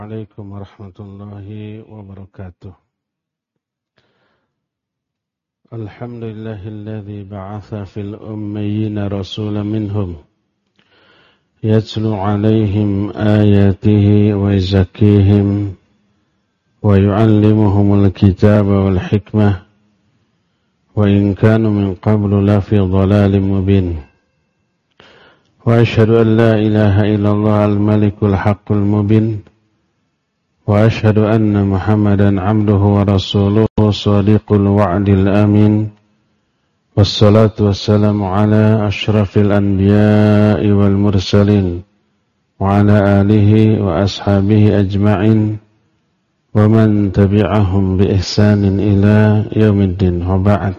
عليكم ورحمة الله وبركاته. الحمد لله الذي بعث في الأميين رسولا منهم يتلو عليهم آياته ويزكيهم ويعلمهم الكتاب والحكمة وإن كانوا من قبل لفي ضلال مبين. وأشهد أن لا إله إلا الله الملك الحق المبين وأشهد أن محمدا عبده ورسوله صادق الوعد الأمين والصلاة والسلام على أشرف الأنبياء والمرسلين وعلى آله وأصحابه أجمعين ومن تبعهم بإحسان إلى يوم الدين وبعد.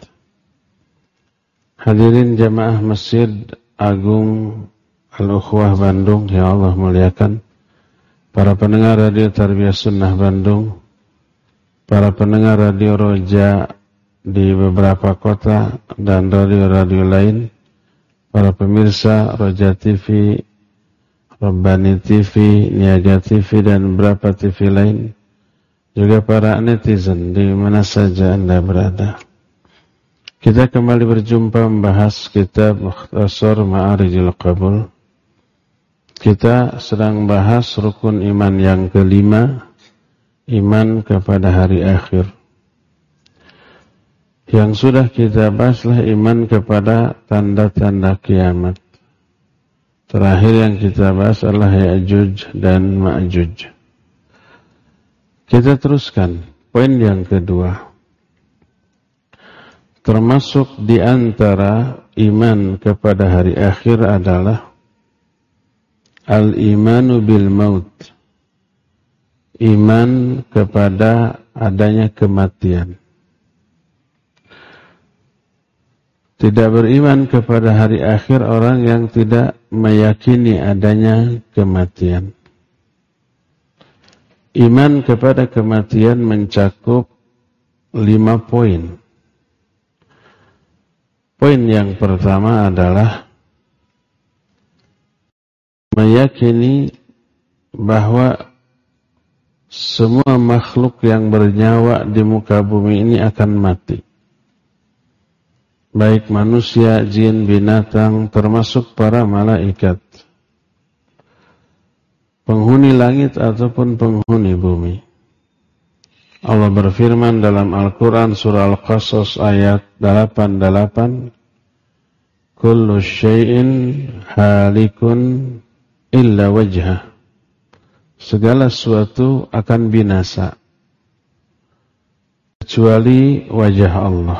Hadirin jamaah Masjid Agung Al-Ukhwah Bandung yang Allah muliakan, para pendengar Radio Tarbiyah Sunnah Bandung, para pendengar Radio Roja di beberapa kota dan radio-radio lain, para pemirsa Roja TV, Rabbani TV, Niaga TV dan beberapa TV lain, juga para netizen di mana saja Anda berada. Kita kembali berjumpa membahas kitab Mukhtasar Ma'arijil Qabul. Kita sedang bahas rukun iman yang kelima, iman kepada hari akhir. Yang sudah kita bahaslah iman kepada tanda-tanda kiamat. Terakhir yang kita bahas adalah Ya'juj dan Ma'juj. Kita teruskan poin yang kedua. Termasuk di antara iman kepada hari akhir adalah al-imanu bil maut. Iman kepada adanya kematian. Tidak beriman kepada hari akhir orang yang tidak meyakini adanya kematian. Iman kepada kematian mencakup 5 poin. Poin yang pertama adalah meyakini bahwa semua makhluk yang bernyawa di muka bumi ini akan mati. Baik manusia, jin, binatang, termasuk para malaikat. Penghuni langit ataupun penghuni bumi. Allah berfirman dalam Al-Quran surah Al-Qasas ayat 88, kullu syai'in halikun illa wajhah. Segala sesuatu akan binasa kecuali wajah Allah.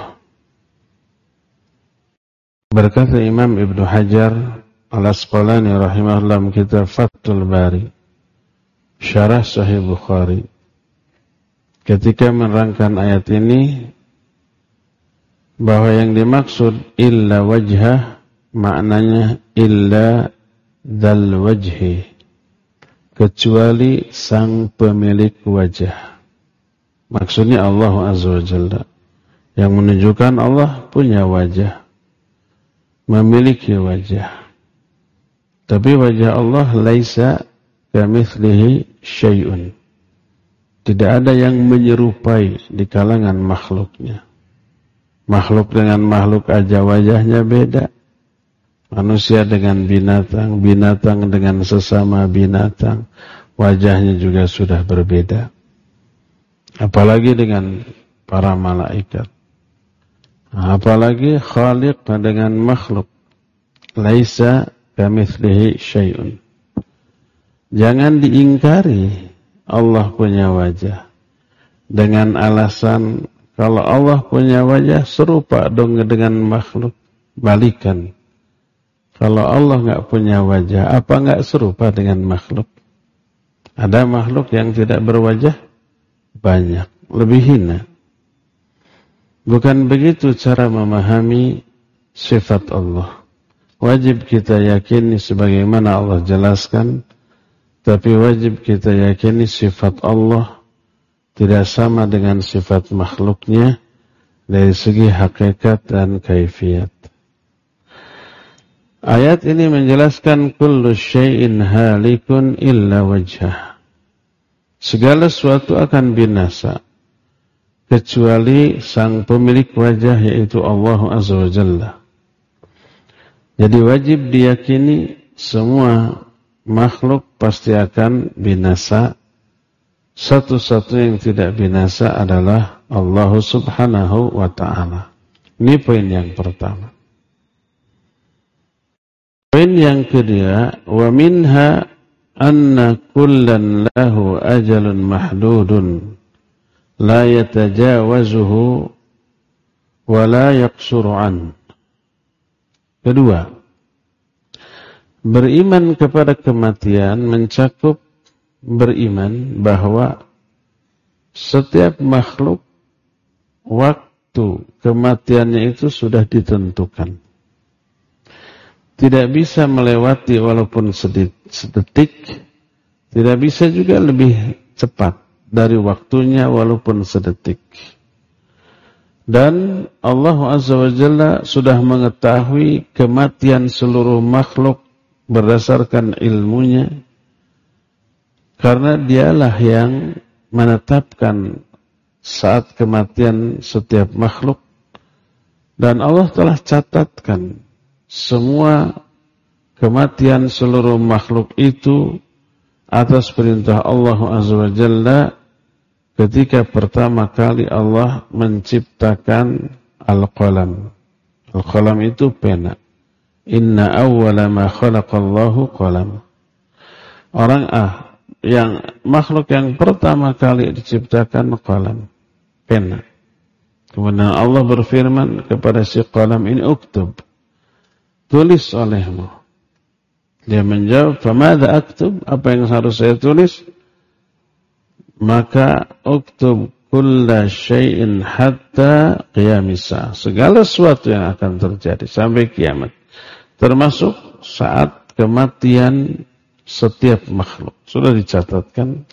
Berkata Imam Ibnu Hajar Al-Asqalani rahimahullah kitab Fathul Bari, Syarah Sahih Bukhari, ketika menerangkan ayat ini, bahwa yang dimaksud illa wajhah maknanya illa dzal wajhi, kecuali sang pemilik wajah. Maksudnya Allah Azza wa Jalla, yang menunjukkan Allah punya wajah, memiliki wajah. Tapi wajah Allah laisa kamitslihi syai'un. Tidak ada yang menyerupai di kalangan makhluknya. Makhluk dengan makhluk aja wajahnya beda. Manusia dengan binatang, binatang dengan sesama binatang, wajahnya juga sudah berbeda. Apalagi dengan para malaikat. Apalagi khaliq dengan makhluk. Laisa kamitslihi syai'un. Jangan diingkari Allah punya wajah dengan alasan kalau Allah punya wajah serupa dong dengan makhluk. Balikan, kalau Allah enggak punya wajah, apa enggak serupa dengan makhluk? Ada makhluk yang tidak berwajah? Banyak, lebih hina. Bukan begitu cara memahami sifat Allah. Wajib kita yakini sebagaimana Allah jelaskan, tapi wajib kita yakini sifat Allah tidak sama dengan sifat makhluknya dari segi hakikat dan kaifiat. Ayat ini menjelaskan kullu syai'in halikun illa wajhah. segala sesuatu akan binasa kecuali sang pemilik wajah, yaitu Allah Azza wa Jalla. Jadi wajib diyakini semua makhluk pasti akan binasa. Satu-satunya yang tidak binasa adalah Allah Subhanahu wa ta'ala. Ini poin yang pertama. Poin yang kedua, wa minha anna kullan lahu ajalun mahdudun la yatajawazuhu wa la yaqsuru an. Kedua, beriman kepada kematian mencakup beriman bahwa setiap makhluk waktu kematiannya itu sudah ditentukan. Tidak bisa melewati walaupun sedetik, tidak bisa juga lebih cepat dari waktunya walaupun sedetik. Dan Allah Azza wa Jalla sudah mengetahui kematian seluruh makhluk berdasarkan ilmunya, karena dialah yang menetapkan saat kematian setiap makhluk. Dan Allah telah catatkan semua kematian seluruh makhluk itu atas perintah Allah Azza wa Jalla ketika pertama kali Allah menciptakan Al-Qalam. Al-Qalam itu pena. Inna awwala ma khalaqallahu qalam. Makhluk yang pertama kali diciptakan qalam, pena. Kemudian Allah berfirman kepada si qalam ini, uktub, tulis olehmu. Dia menjawab, famadha aktub, apa yang harus saya tulis? Maka uktub kulla syai'in hatta qiyamisa, segala sesuatu yang akan terjadi sampai kiamat, termasuk saat kematian setiap makhluk sudah dicatatkan.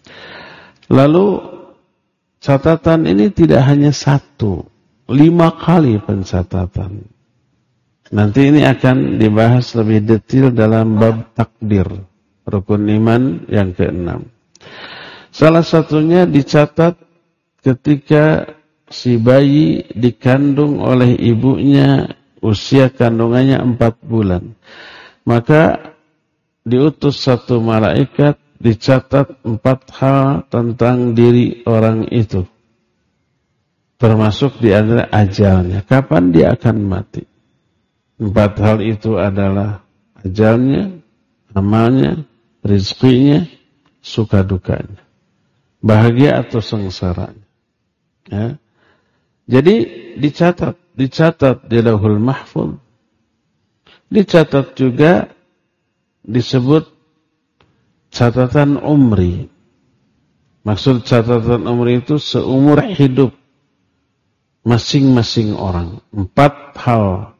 Lalu catatan ini tidak hanya 1, 5 kali pencatatan. Nanti ini akan dibahas lebih detail dalam bab takdir, rukun iman yang ke-6. Salah satunya dicatat ketika si bayi dikandung oleh ibunya, usia kandungannya 4 bulan. Maka diutus satu malaikat, dicatat 4 hal tentang diri orang itu. Termasuk di antara ajalnya, kapan dia akan mati. 4 hal itu adalah ajalnya, amalnya, rizkinya, suka dukanya, bahagia atau sengsaranya. Ya. Jadi dicatat di Lauhul Mahfuz. Dicatat juga disebut catatan umri. Maksud catatan umri itu seumur hidup masing-masing orang. 4 hal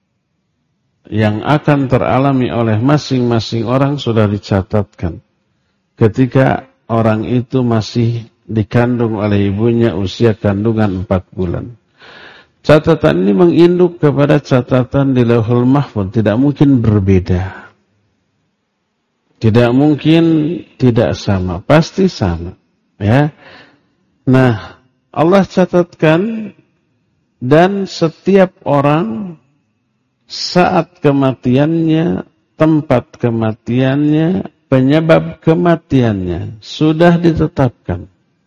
yang akan teralami oleh masing-masing orang sudah dicatatkan ketika orang itu masih dikandung oleh ibunya, usia kandungan 4 bulan. Catatan ini menginduk kepada catatan di Lauhul Mahfuz, tidak mungkin berbeda. Tidak mungkin tidak sama, pasti sama. Ya. Nah, Allah catatkan, dan setiap orang saat kematiannya, tempat kematiannya, penyebab kematiannya sudah ditetapkan.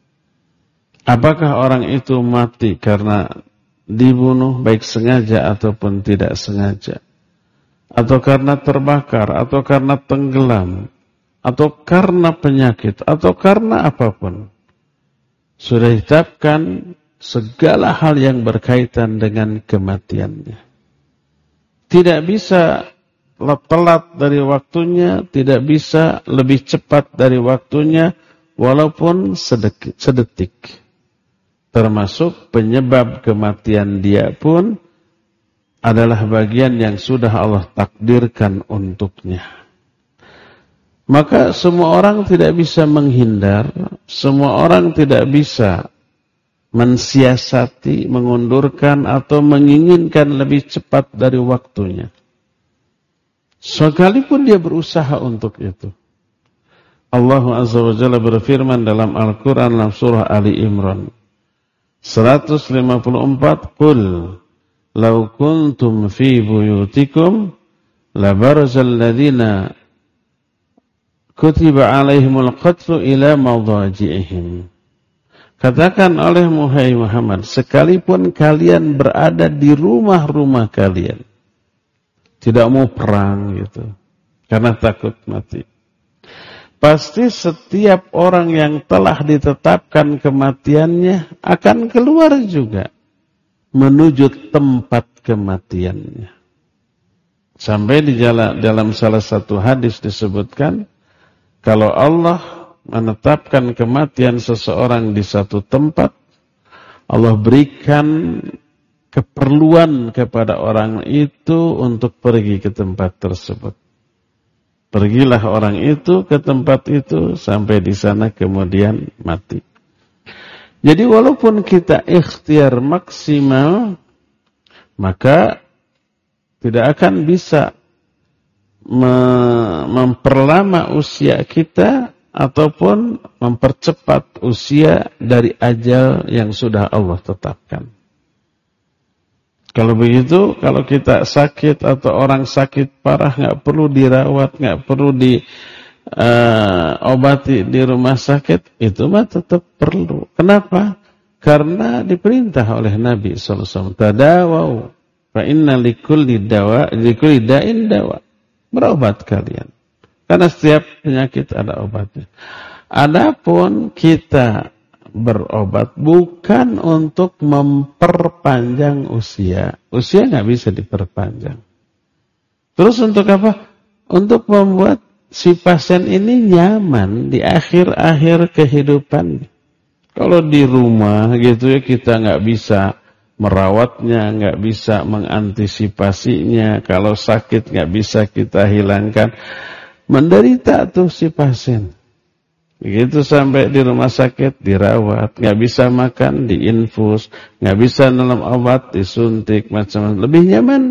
Apakah orang itu mati karena dibunuh, baik sengaja ataupun tidak sengaja, atau karena terbakar, atau karena tenggelam, atau karena penyakit, atau karena apapun, sudah ditetapkan segala hal yang berkaitan dengan kematiannya. Tidak bisa telat dari waktunya, tidak bisa lebih cepat dari waktunya, walaupun sedetik. Termasuk penyebab kematian dia pun adalah bagian yang sudah Allah takdirkan untuknya. Maka semua orang tidak bisa menghindar, semua orang tidak bisa mensiasati, mengundurkan atau menginginkan lebih cepat dari waktunya. Sekalipun dia berusaha untuk itu. Allah Azza wa Jalla berfirman dalam Al-Quran dalam surah Ali Imran 154, Qul law kuntum fi buyutikum labarzal ladzina kutiba alaihimul qatlu ila madaji'ihim. Katakan oleh Muhammad, sekalipun kalian berada di rumah-rumah kalian, tidak mau perang gitu, karena takut mati, pasti setiap orang yang telah ditetapkan kematiannya akan keluar juga menuju tempat kematiannya. Sampai di dalam salah satu hadis disebutkan, kalau Allah menetapkan kematian seseorang di satu tempat, Allah berikan keperluan kepada orang itu untuk pergi ke tempat tersebut. Pergilah orang itu ke tempat itu, sampai di sana kemudian mati. Jadi walaupun kita ikhtiar maksimal, maka tidak akan bisa memperlama usia kita ataupun mempercepat usia dari ajal yang sudah Allah tetapkan. Kalau begitu, kalau kita sakit atau orang sakit parah, nggak perlu dirawat, nggak perlu diobati di rumah sakit, itu mah tetap perlu. Kenapa? Karena diperintah oleh Nabi SAW. Tadawau, fa inna likulli da'in dawa. Berobat kalian. Karena setiap penyakit ada obatnya. Adapun kita berobat bukan untuk memperpanjang usia. Usia nggak bisa diperpanjang. Terus untuk apa? Untuk membuat si pasien ini nyaman di akhir-akhir kehidupan. Kalau di rumah gitu ya, kita nggak bisa merawatnya, nggak bisa mengantisipasinya. Kalau sakit nggak bisa kita hilangkan. Menderita tuh si pasien. Begitu sampai di rumah sakit, dirawat, nggak bisa makan, diinfus, nggak bisa minum obat, disuntik, macam-macam. Lebih nyaman.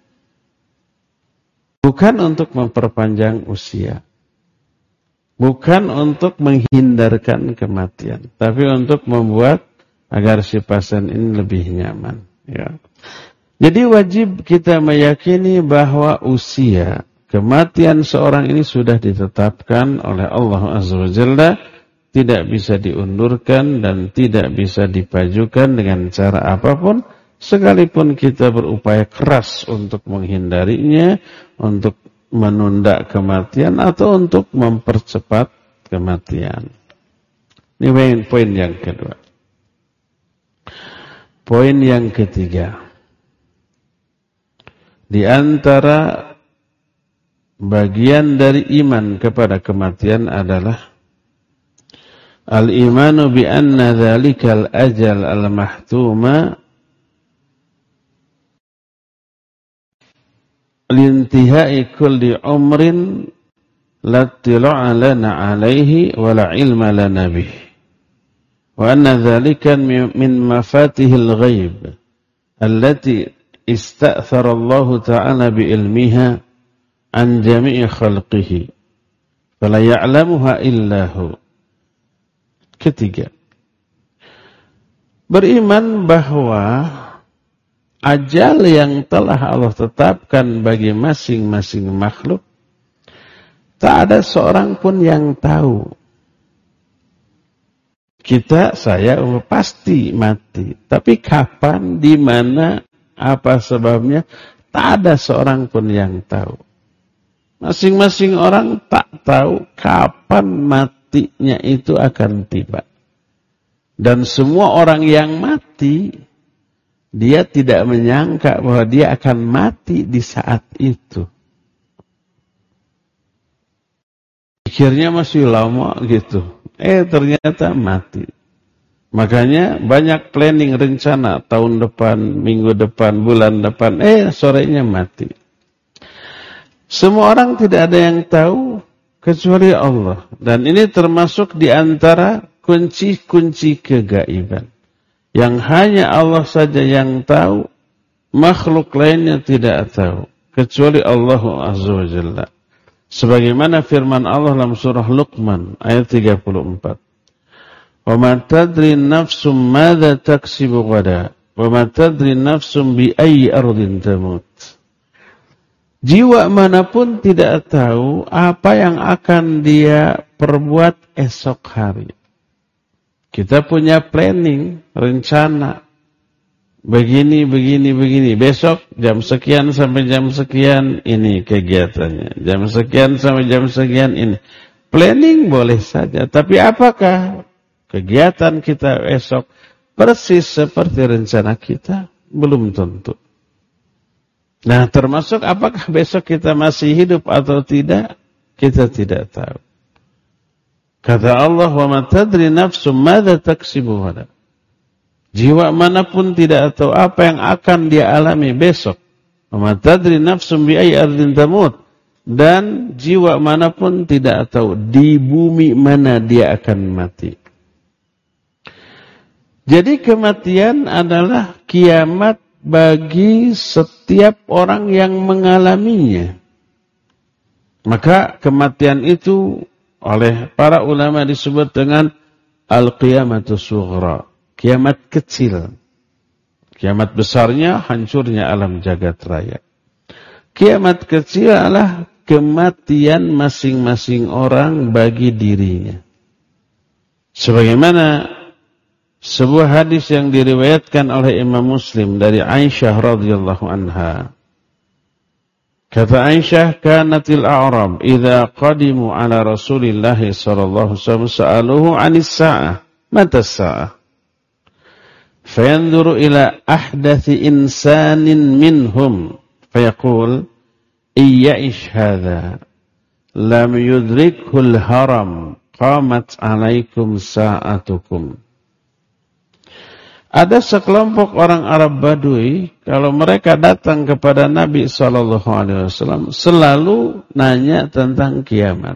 Bukan untuk memperpanjang usia. Bukan untuk menghindarkan kematian. Tapi untuk membuat agar si pasien ini lebih nyaman. Ya. Jadi wajib kita meyakini bahwa usia kematian seorang ini sudah ditetapkan oleh Allah Azza wa Jalla, tidak bisa diundurkan dan tidak bisa dipajukan dengan cara apapun, sekalipun kita berupaya keras untuk menghindarinya, untuk menunda kematian atau untuk mempercepat kematian. Ini poin yang kedua. Poin yang ketiga. Di antara bagian dari iman kepada kematian adalah al-imanu bi anna dzalikal ajal al-mahtuma lintihai kulli umrin la tila'a lana 'alaihi wa la ilma lana bih. Wa anna dzalika min mafatihil ghaib allati ista'thara Allah ta'ala bi ilmiha an jami'i khalqihi fala ya'lamuha illahu. Ketiga, beriman bahwa ajal yang telah Allah tetapkan bagi masing-masing makhluk, tak ada seorang pun yang tahu. Kita, saya pasti mati, tapi kapan, di mana, apa sebabnya, tak ada seorang pun yang tahu. Masing-masing orang tak tahu kapan matinya itu akan tiba. Dan semua orang yang mati, dia tidak menyangka bahwa dia akan mati di saat itu. Pikirnya masih lama gitu. Ternyata mati. Makanya banyak planning rencana tahun depan, minggu depan, bulan depan. Sorenya mati. Semua orang tidak ada yang tahu kecuali Allah. Dan ini termasuk di antara kunci-kunci kegaiban. Yang hanya Allah saja yang tahu, makhluk lainnya tidak tahu. Kecuali Allah Azza wa Jalla. Sebagaimana firman Allah dalam surah Luqman ayat 34. Wa ma tadri nafsum madza taksibu ghadan wa ma tadri nafsum bi ayyi ardin tamut. Jiwa manapun tidak tahu apa yang akan dia perbuat esok hari. Kita punya planning, rencana. Begini. Besok jam sekian sampai jam sekian ini kegiatannya. Jam sekian sampai jam sekian ini. Planning boleh saja. Tapi apakah kegiatan kita esok persis seperti rencana kita? Belum tentu. Nah, termasuk apakah besok kita masih hidup atau tidak? Kita tidak tahu. Kata Allah, wa ma tadri nafsum madza taksibu ghadan. Jiwa manapun tidak tahu apa yang akan dia alami besok. Wa ma tadri nafsum bi ayyi ardin tamut. Dan jiwa manapun tidak tahu di bumi mana dia akan mati. Jadi kematian adalah kiamat bagi setiap orang yang mengalaminya. Maka kematian itu oleh para ulama disebut dengan al-qiyamatus sughra, kiamat kecil. Kiamat besarnya hancurnya alam jagat raya. Kiamat kecil adalah kematian masing-masing orang bagi dirinya. Sebagaimana sebuah hadis yang diriwayatkan oleh Imam Muslim dari Aisyah radhiyallahu anha. Kata Aisyah, kanatil a'rab idza qadimu ala Rasulillah sallallahu alaihi wasallam sa'aluhu 'anis sa'ah, mata as-sa'ah? Fayanzuru ila ahdathi insanin minhum fayaqul iyya'ish hadha lam yudrikhul haram qamat 'alaikum sa'atukum. Ada sekelompok orang Arab Badui, kalau mereka datang kepada Nabi SAW, selalu nanya tentang kiamat.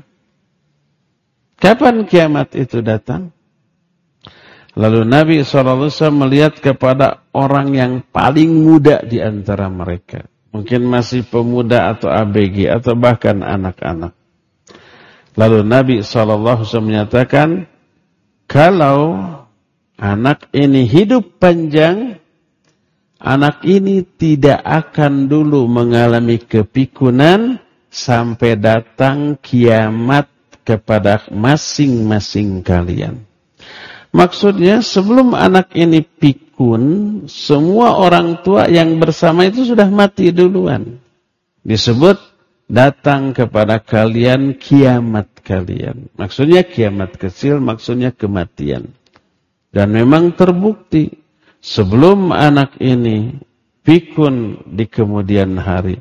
Kapan kiamat itu datang? Lalu Nabi SAW melihat kepada orang yang paling muda di antara mereka. Mungkin masih pemuda atau ABG atau bahkan anak-anak. Lalu Nabi SAW menyatakan, kalau anak ini hidup panjang, anak ini tidak akan dulu mengalami kepikunan sampai datang kiamat kepada masing-masing kalian. Maksudnya sebelum anak ini pikun, semua orang tua yang bersama itu sudah mati duluan. Disebut datang kepada kalian kiamat kalian. Maksudnya kiamat kecil, maksudnya kematian. Dan memang terbukti sebelum anak ini pikun di kemudian hari,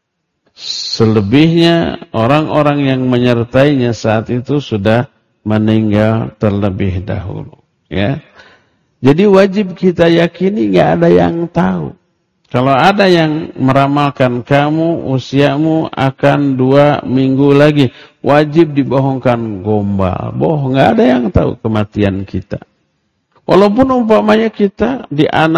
selebihnya orang-orang yang menyertainya saat itu sudah meninggal terlebih dahulu. Ya, jadi wajib kita yakini nggak ada yang tahu. Kalau ada yang meramalkan kamu usiamu akan 2 minggu lagi, wajib dibohongkan, gombal, bohong. Nggak ada yang tahu kematian kita. Walaupun umpamanya kita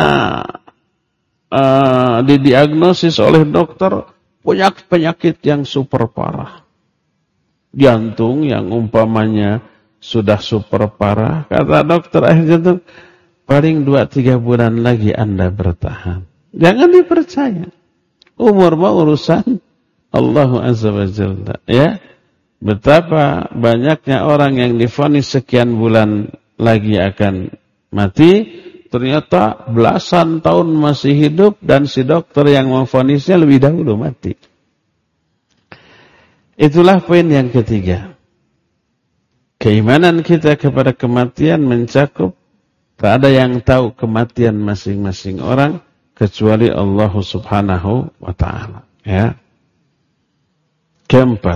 didiagnosis oleh dokter punya penyakit yang super parah. Jantung yang umpamanya sudah super parah. Kata dokter jantung, paling 2-3 bulan lagi Anda bertahan. Jangan dipercaya. Umur mah urusan Allah Azza wa Jalla. Ya. Betapa banyaknya orang yang divonis sekian bulan lagi akan mati, ternyata belasan tahun masih hidup dan si dokter yang memvonisnya lebih dahulu mati. Itulah poin yang ketiga. Keimanan kita kepada kematian mencakup tak ada yang tahu kematian masing-masing orang kecuali Allah Subhanahu wa taala, ya. Keempat,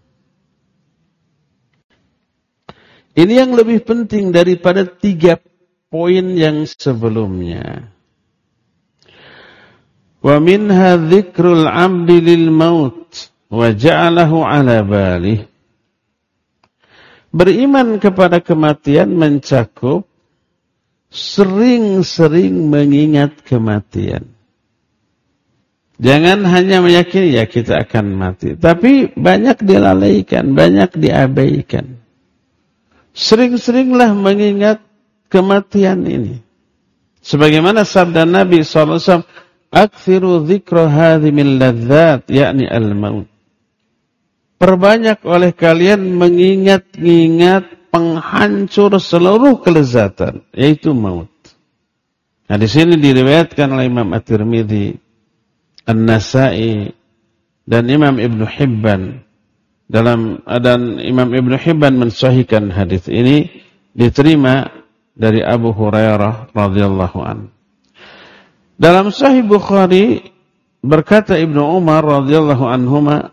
ini yang lebih penting daripada 3 poin yang sebelumnya. Wa minha dzikrul 'abdi lil maut wa ja'alahu 'ala balih. Beriman kepada kematian mencakup sering-sering mengingat kematian. Jangan hanya meyakini ya kita akan mati, tapi banyak dilalaikan, banyak diabaikan. Sering-seringlah mengingat kematian ini. Sebagaimana sabda Nabi SAW, "Aktsiru dzikra hadhimil ladzat," yakni al-maut. Perbanyak oleh kalian mengingat-ingat penghancur seluruh kelezatan, yaitu maut. Nah, di sini diriwayatkan oleh Imam At-Tirmidzi, An-Nasa'i dan Imam Ibn Hibban dan Imam Ibn Hibban mensahihkan hadis ini, diterima dari Abu Hurairah radhiyallahu an. Dalam Sahih Bukhari berkata Ibnu Umar radhiyallahu anhuma,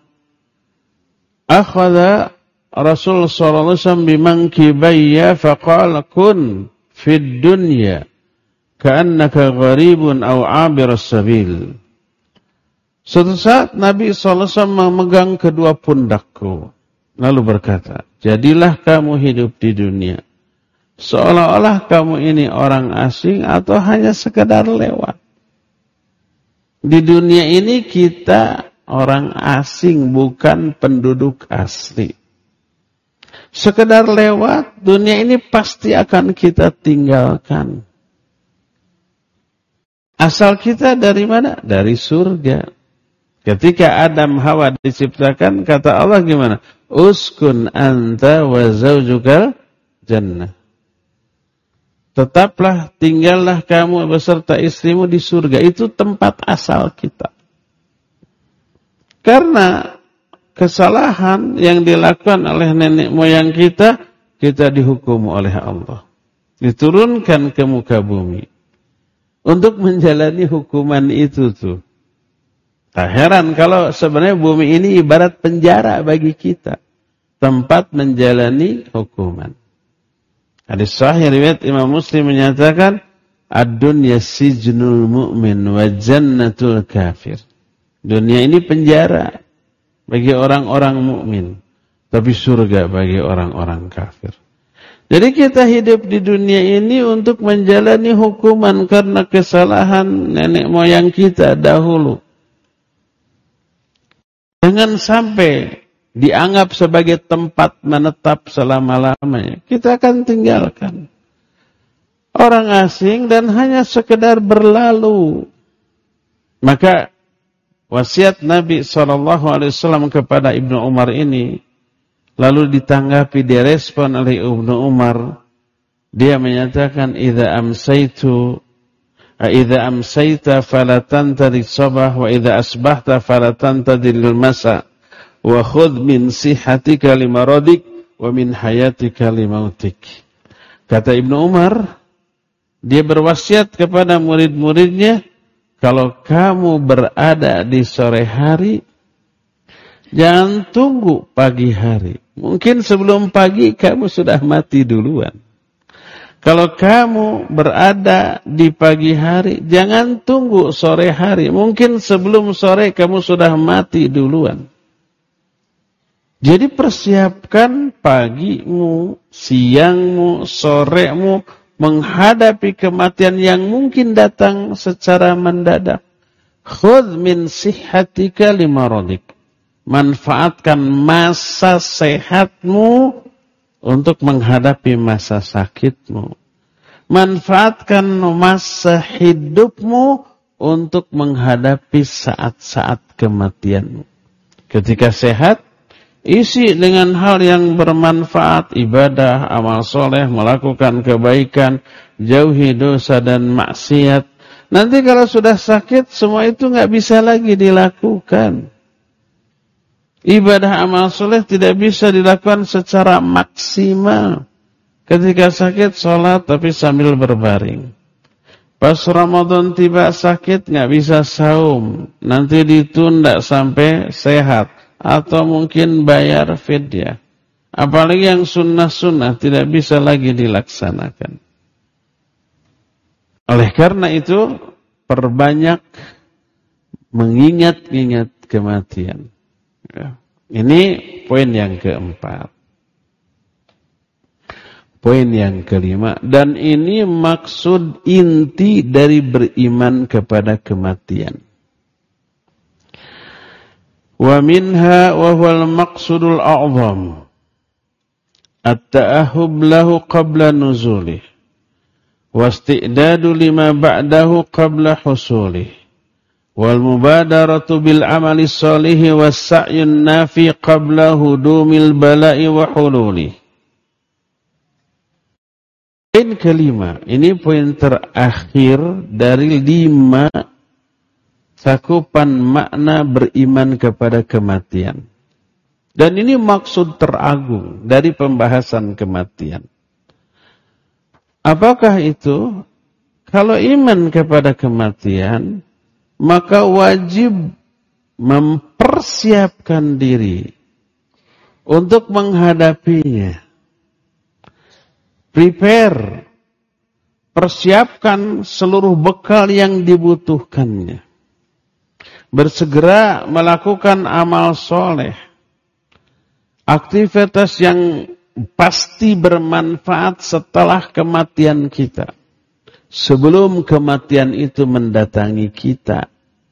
akhadha Rasul sallallahu alaihi wasallam bimankibayya faqala kun fid dunya ka'annaka gharibun aw 'abirus sabil. Suatu saat Nabi SAW memegang kedua pundakku, lalu berkata, jadilah kamu hidup di dunia, seolah-olah kamu ini orang asing atau hanya sekedar lewat. Di dunia ini kita orang asing, bukan penduduk asli. Sekedar lewat, dunia ini pasti akan kita tinggalkan. Asal kita dari mana? Dari surga. Ketika Adam Hawa diciptakan, kata Allah gimana? Uskun anta wa zaujukal jannah. Tetaplah, tinggallah kamu beserta istrimu di surga. Itu tempat asal kita. Karena kesalahan yang dilakukan oleh nenek moyang kita, kita dihukum oleh Allah. Diturunkan ke muka bumi. Untuk menjalani hukuman itu tuh. Tak heran kalau sebenarnya bumi ini ibarat penjara bagi kita. Tempat menjalani hukuman. Hadis sahih riwayat Imam Muslim menyatakan, ad-dunya sijnul mu'min wa jannatul kafir. Dunia ini penjara bagi orang-orang mukmin, tapi surga bagi orang-orang kafir. Jadi kita hidup di dunia ini untuk menjalani hukuman karena kesalahan nenek moyang kita dahulu. Jangan sampai dianggap sebagai tempat menetap selama-lamanya. Kita akan tinggalkan. Orang asing dan hanya sekedar berlalu. Maka wasiat Nabi SAW kepada Ibnu Umar ini lalu ditanggapi, direspon oleh Ibnu Umar. Dia menyatakan, idza amsayta fala tantadhi sabah wa idza asbahta fala tantadhi al-masa wa khudh min sihatika limaradik wa min hayatika limautik. Kata Ibnu Umar, dia berwasiat kepada murid-muridnya, kalau kamu berada di sore hari, jangan tunggu pagi hari. Mungkin sebelum pagi kamu sudah mati duluan. Kalau kamu berada di pagi hari, jangan tunggu sore hari. Mungkin sebelum sore kamu sudah mati duluan. Jadi persiapkan pagimu, siangmu, soremu, menghadapi kematian yang mungkin datang secara mendadak. Khudh min sihhatika limaradik. Manfaatkan masa sehatmu untuk menghadapi masa sakitmu. Manfaatkan masa hidupmu untuk menghadapi saat-saat kematianmu. Ketika sehat, isi dengan hal yang bermanfaat, ibadah, amal soleh, melakukan kebaikan, jauhi dosa dan maksiat. Nanti kalau sudah sakit, semua itu nggak bisa lagi dilakukan. Ibadah amal soleh tidak bisa dilakukan secara maksimal. Ketika sakit, sholat tapi sambil berbaring. Pas Ramadan tiba sakit, nggak bisa saum. Nanti ditunda sampai sehat. Atau mungkin bayar fidyah. Apalagi yang sunnah-sunnah tidak bisa lagi dilaksanakan. Oleh karena itu, perbanyak mengingat-ingat kematian. Ya. Ini poin yang keempat. Poin yang kelima. Dan ini maksud inti dari beriman kepada kematian. Wa minha wa huwal maqsudul a'zam at-ta'ahhub lahu qabla nuzulih wasti'dadu lima ba'dahu qabla husulih wal mubadaratu bil amali salihi was sa'yun nafi qabla hudumil bala'i wa hululih. Poin kelima, ini poin terakhir dari 5 cakupan makna beriman kepada kematian. Dan ini maksud teragung dari pembahasan kematian. Apakah itu? Kalau iman kepada kematian, maka wajib mempersiapkan diri untuk menghadapinya. Prepare, persiapkan seluruh bekal yang dibutuhkannya. Bersegera melakukan amal soleh, aktivitas yang pasti bermanfaat setelah kematian kita. Sebelum kematian itu mendatangi kita.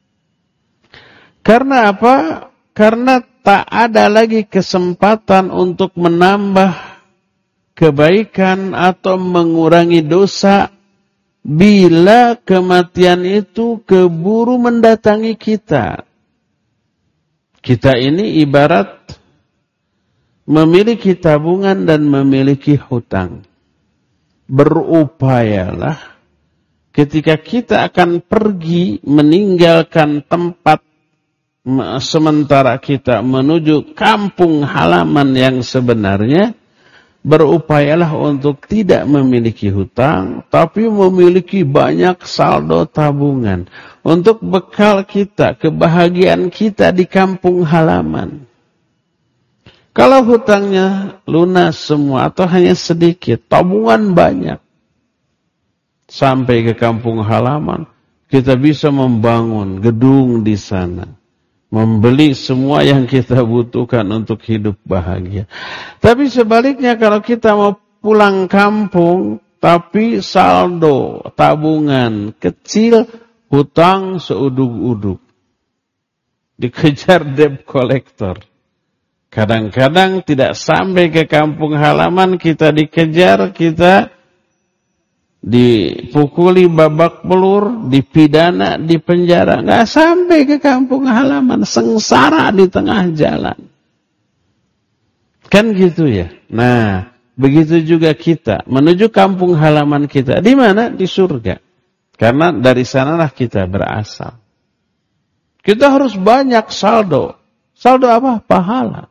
Karena apa? Karena tak ada lagi kesempatan untuk menambah kebaikan atau mengurangi dosa bila kematian itu keburu mendatangi kita. Kita ini ibarat memiliki tabungan dan memiliki hutang. Berupayalah ketika kita akan pergi meninggalkan tempat sementara kita menuju kampung halaman yang sebenarnya, berupayalah untuk tidak memiliki hutang, tapi memiliki banyak saldo tabungan untuk bekal kita, kebahagiaan kita di kampung halaman. Kalau hutangnya lunas semua atau hanya sedikit, tabungan banyak, sampai ke kampung halaman, kita bisa membangun gedung di sana. Membeli semua yang kita butuhkan untuk hidup bahagia. Tapi sebaliknya kalau kita mau pulang kampung, tapi saldo, tabungan kecil, hutang seuduk-uduk. Dikejar debt collector. Kadang-kadang tidak sampai ke kampung halaman, kita dikejar, kita dipukuli babak belur, dipidana, dipenjara. Nggak sampai ke kampung halaman, sengsara di tengah jalan. Kan gitu ya. Nah, begitu juga kita menuju kampung halaman kita. Di mana? Di surga. Karena dari sanalah kita berasal. Kita harus banyak saldo. Saldo apa? Pahala.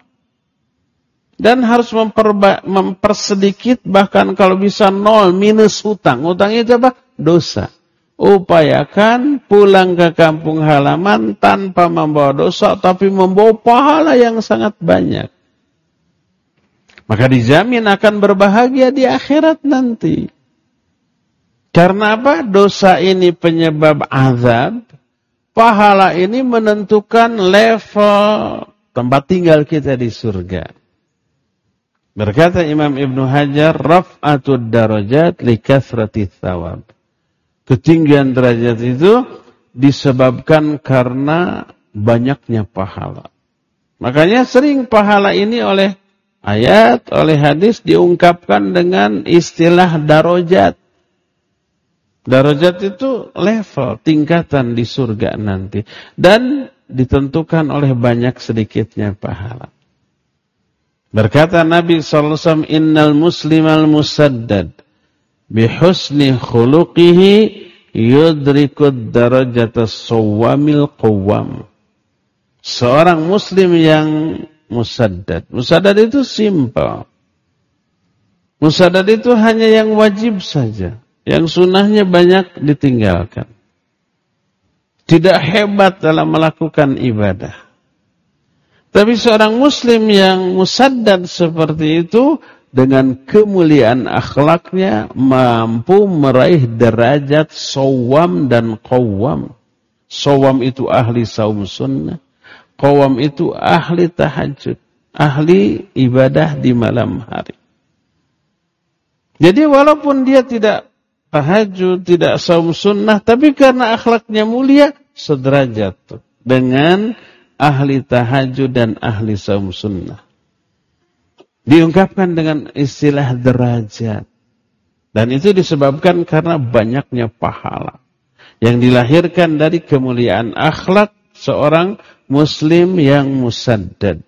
Dan harus mempersedikit, bahkan kalau bisa 0 minus hutang. Hutang itu apa? Dosa. Upayakan pulang ke kampung halaman tanpa membawa dosa, tapi membawa pahala yang sangat banyak. Maka dijamin akan berbahagia di akhirat nanti. Karena apa? Dosa ini penyebab azab. Pahala ini menentukan level tempat tinggal kita di surga. Berkata Imam Ibnu Hajar, raf'atud darajat li kathrati thawab. Ketinggian derajat itu disebabkan karena banyaknya pahala. Makanya sering pahala ini oleh ayat, oleh hadis diungkapkan dengan istilah darajat. Darajat itu level, tingkatan di surga nanti. Dan ditentukan oleh banyak sedikitnya pahala. Berkata Nabi SAW, innal muslimal musaddad bihusni khuluqihi yudrikud darajatas sawamil qawwam. Seorang muslim yang musaddad. Musaddad itu simpel. Musaddad itu hanya yang wajib saja. Yang sunnahnya banyak ditinggalkan. Tidak hebat dalam melakukan ibadah. Tapi seorang muslim yang musaddad seperti itu, dengan kemuliaan akhlaknya mampu meraih derajat sawam dan qawwam. Sawam itu ahli saum sunnah. Qawwam itu ahli tahajud. Ahli ibadah di malam hari. Jadi walaupun dia tidak tahajud, tidak saum sunnah, tapi karena akhlaknya mulia, sederajat dengan ahli tahajud dan ahli saum sunnah. Diungkapkan dengan istilah derajat. Dan itu disebabkan karena banyaknya pahala yang dilahirkan dari kemuliaan akhlak seorang muslim yang musaddad.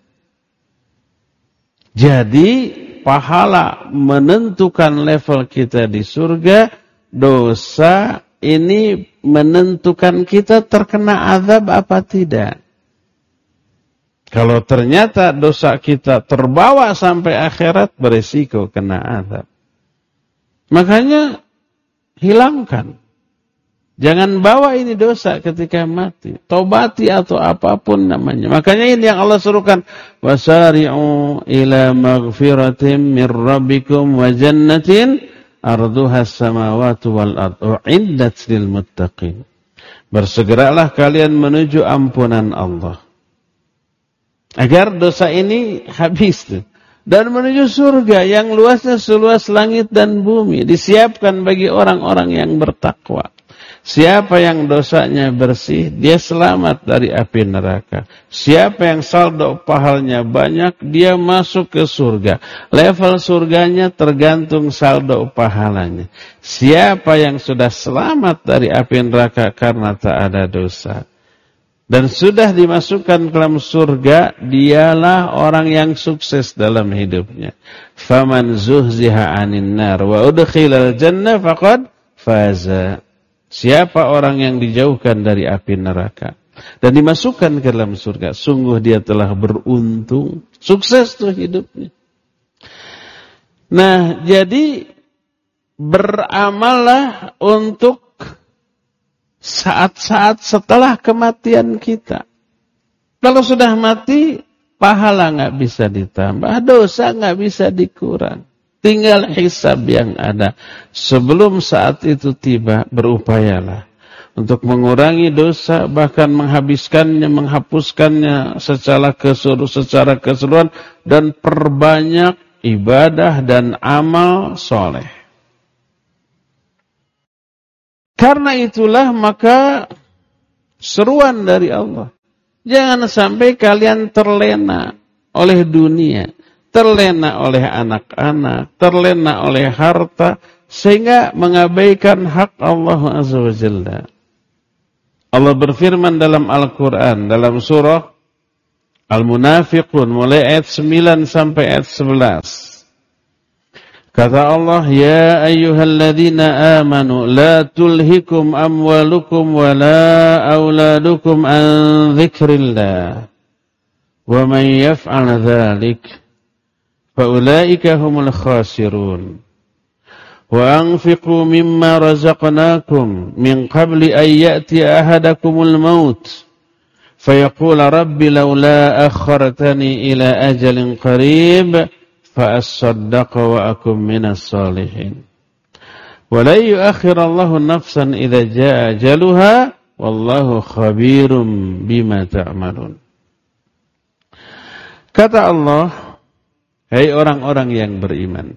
Jadi pahala menentukan level kita di surga, dosa ini menentukan kita terkena azab apa tidak. Kalau ternyata dosa kita terbawa sampai akhirat, beresiko kena azab. Makanya hilangkan. Jangan bawa ini dosa ketika mati. Tobati atau apapun namanya. Makanya ini yang Allah suruhkan. Wasari'u ila maghfiratin min rabbikum wa jannatin arduha as-samawati wal ardu u'iddat lil muttaqin. Bersegeralah kalian menuju ampunan Allah. Agar dosa ini habis tuh. Dan menuju surga yang luasnya seluas langit dan bumi. Disiapkan bagi orang-orang yang bertakwa. Siapa yang dosanya bersih, dia selamat dari api neraka. Siapa yang saldo pahalanya banyak, dia masuk ke surga. Level surganya tergantung saldo pahalanya. Siapa yang sudah selamat dari api neraka karena tak ada dosa dan sudah dimasukkan ke dalam surga, dialah orang yang sukses dalam hidupnya. Faman zuhziha 'anil nar wa udkhilal jannah faqad faza. Siapa orang yang dijauhkan dari api neraka dan dimasukkan ke dalam surga, sungguh dia telah beruntung, sukses tuh hidupnya. Nah, jadi beramallah untuk saat-saat setelah kematian kita. Kalau sudah mati, pahala nggak bisa ditambah, dosa nggak bisa dikurang. Tinggal hisab yang ada. Sebelum saat itu tiba, berupayalah untuk mengurangi dosa, bahkan menghabiskannya, menghapuskannya secara keseluruhan, dan perbanyak ibadah dan amal soleh. Karena itulah maka seruan dari Allah. Jangan sampai kalian terlena oleh dunia, terlena oleh anak-anak, terlena oleh harta, sehingga mengabaikan hak Allah Azza wa Jalla. Allah berfirman dalam Al-Quran, dalam surah Al-Munafiqun, mulai ayat 9 sampai ayat 11. Kata Allah, Ya ayyuhalladzina amanu, la tulhikum amwalukum wa la auladukum an dzikrillah. Wa man yaf'al dzalik فَأُولَئِكَ هُمُ الْخَاسِرُونَ وَأَنْفِقُوا مِمَّا رَزَقْنَاكُمْ مِنْ قَبْلِ أَنْ يَأْتِيَ أَحَدَكُمُ الْمَوْتُ فَيَقُولَ رَبِّ لَوْلَا أَخَّرْتَنِي إِلَى أَجَلٍ قَرِيبٍ فَأَصَّدَّقَ وَأَكُنْ مِنَ الصَّالِحِينَ وَلَنْ يُؤَخِّرَ اللَّهُ نَفْسًا إِذَا جَاءَ أَجَلُهَا وَاللَّهُ خَبِيرٌ بِمَا تَعْمَلُونَ. Kata Allah, hai orang-orang yang beriman,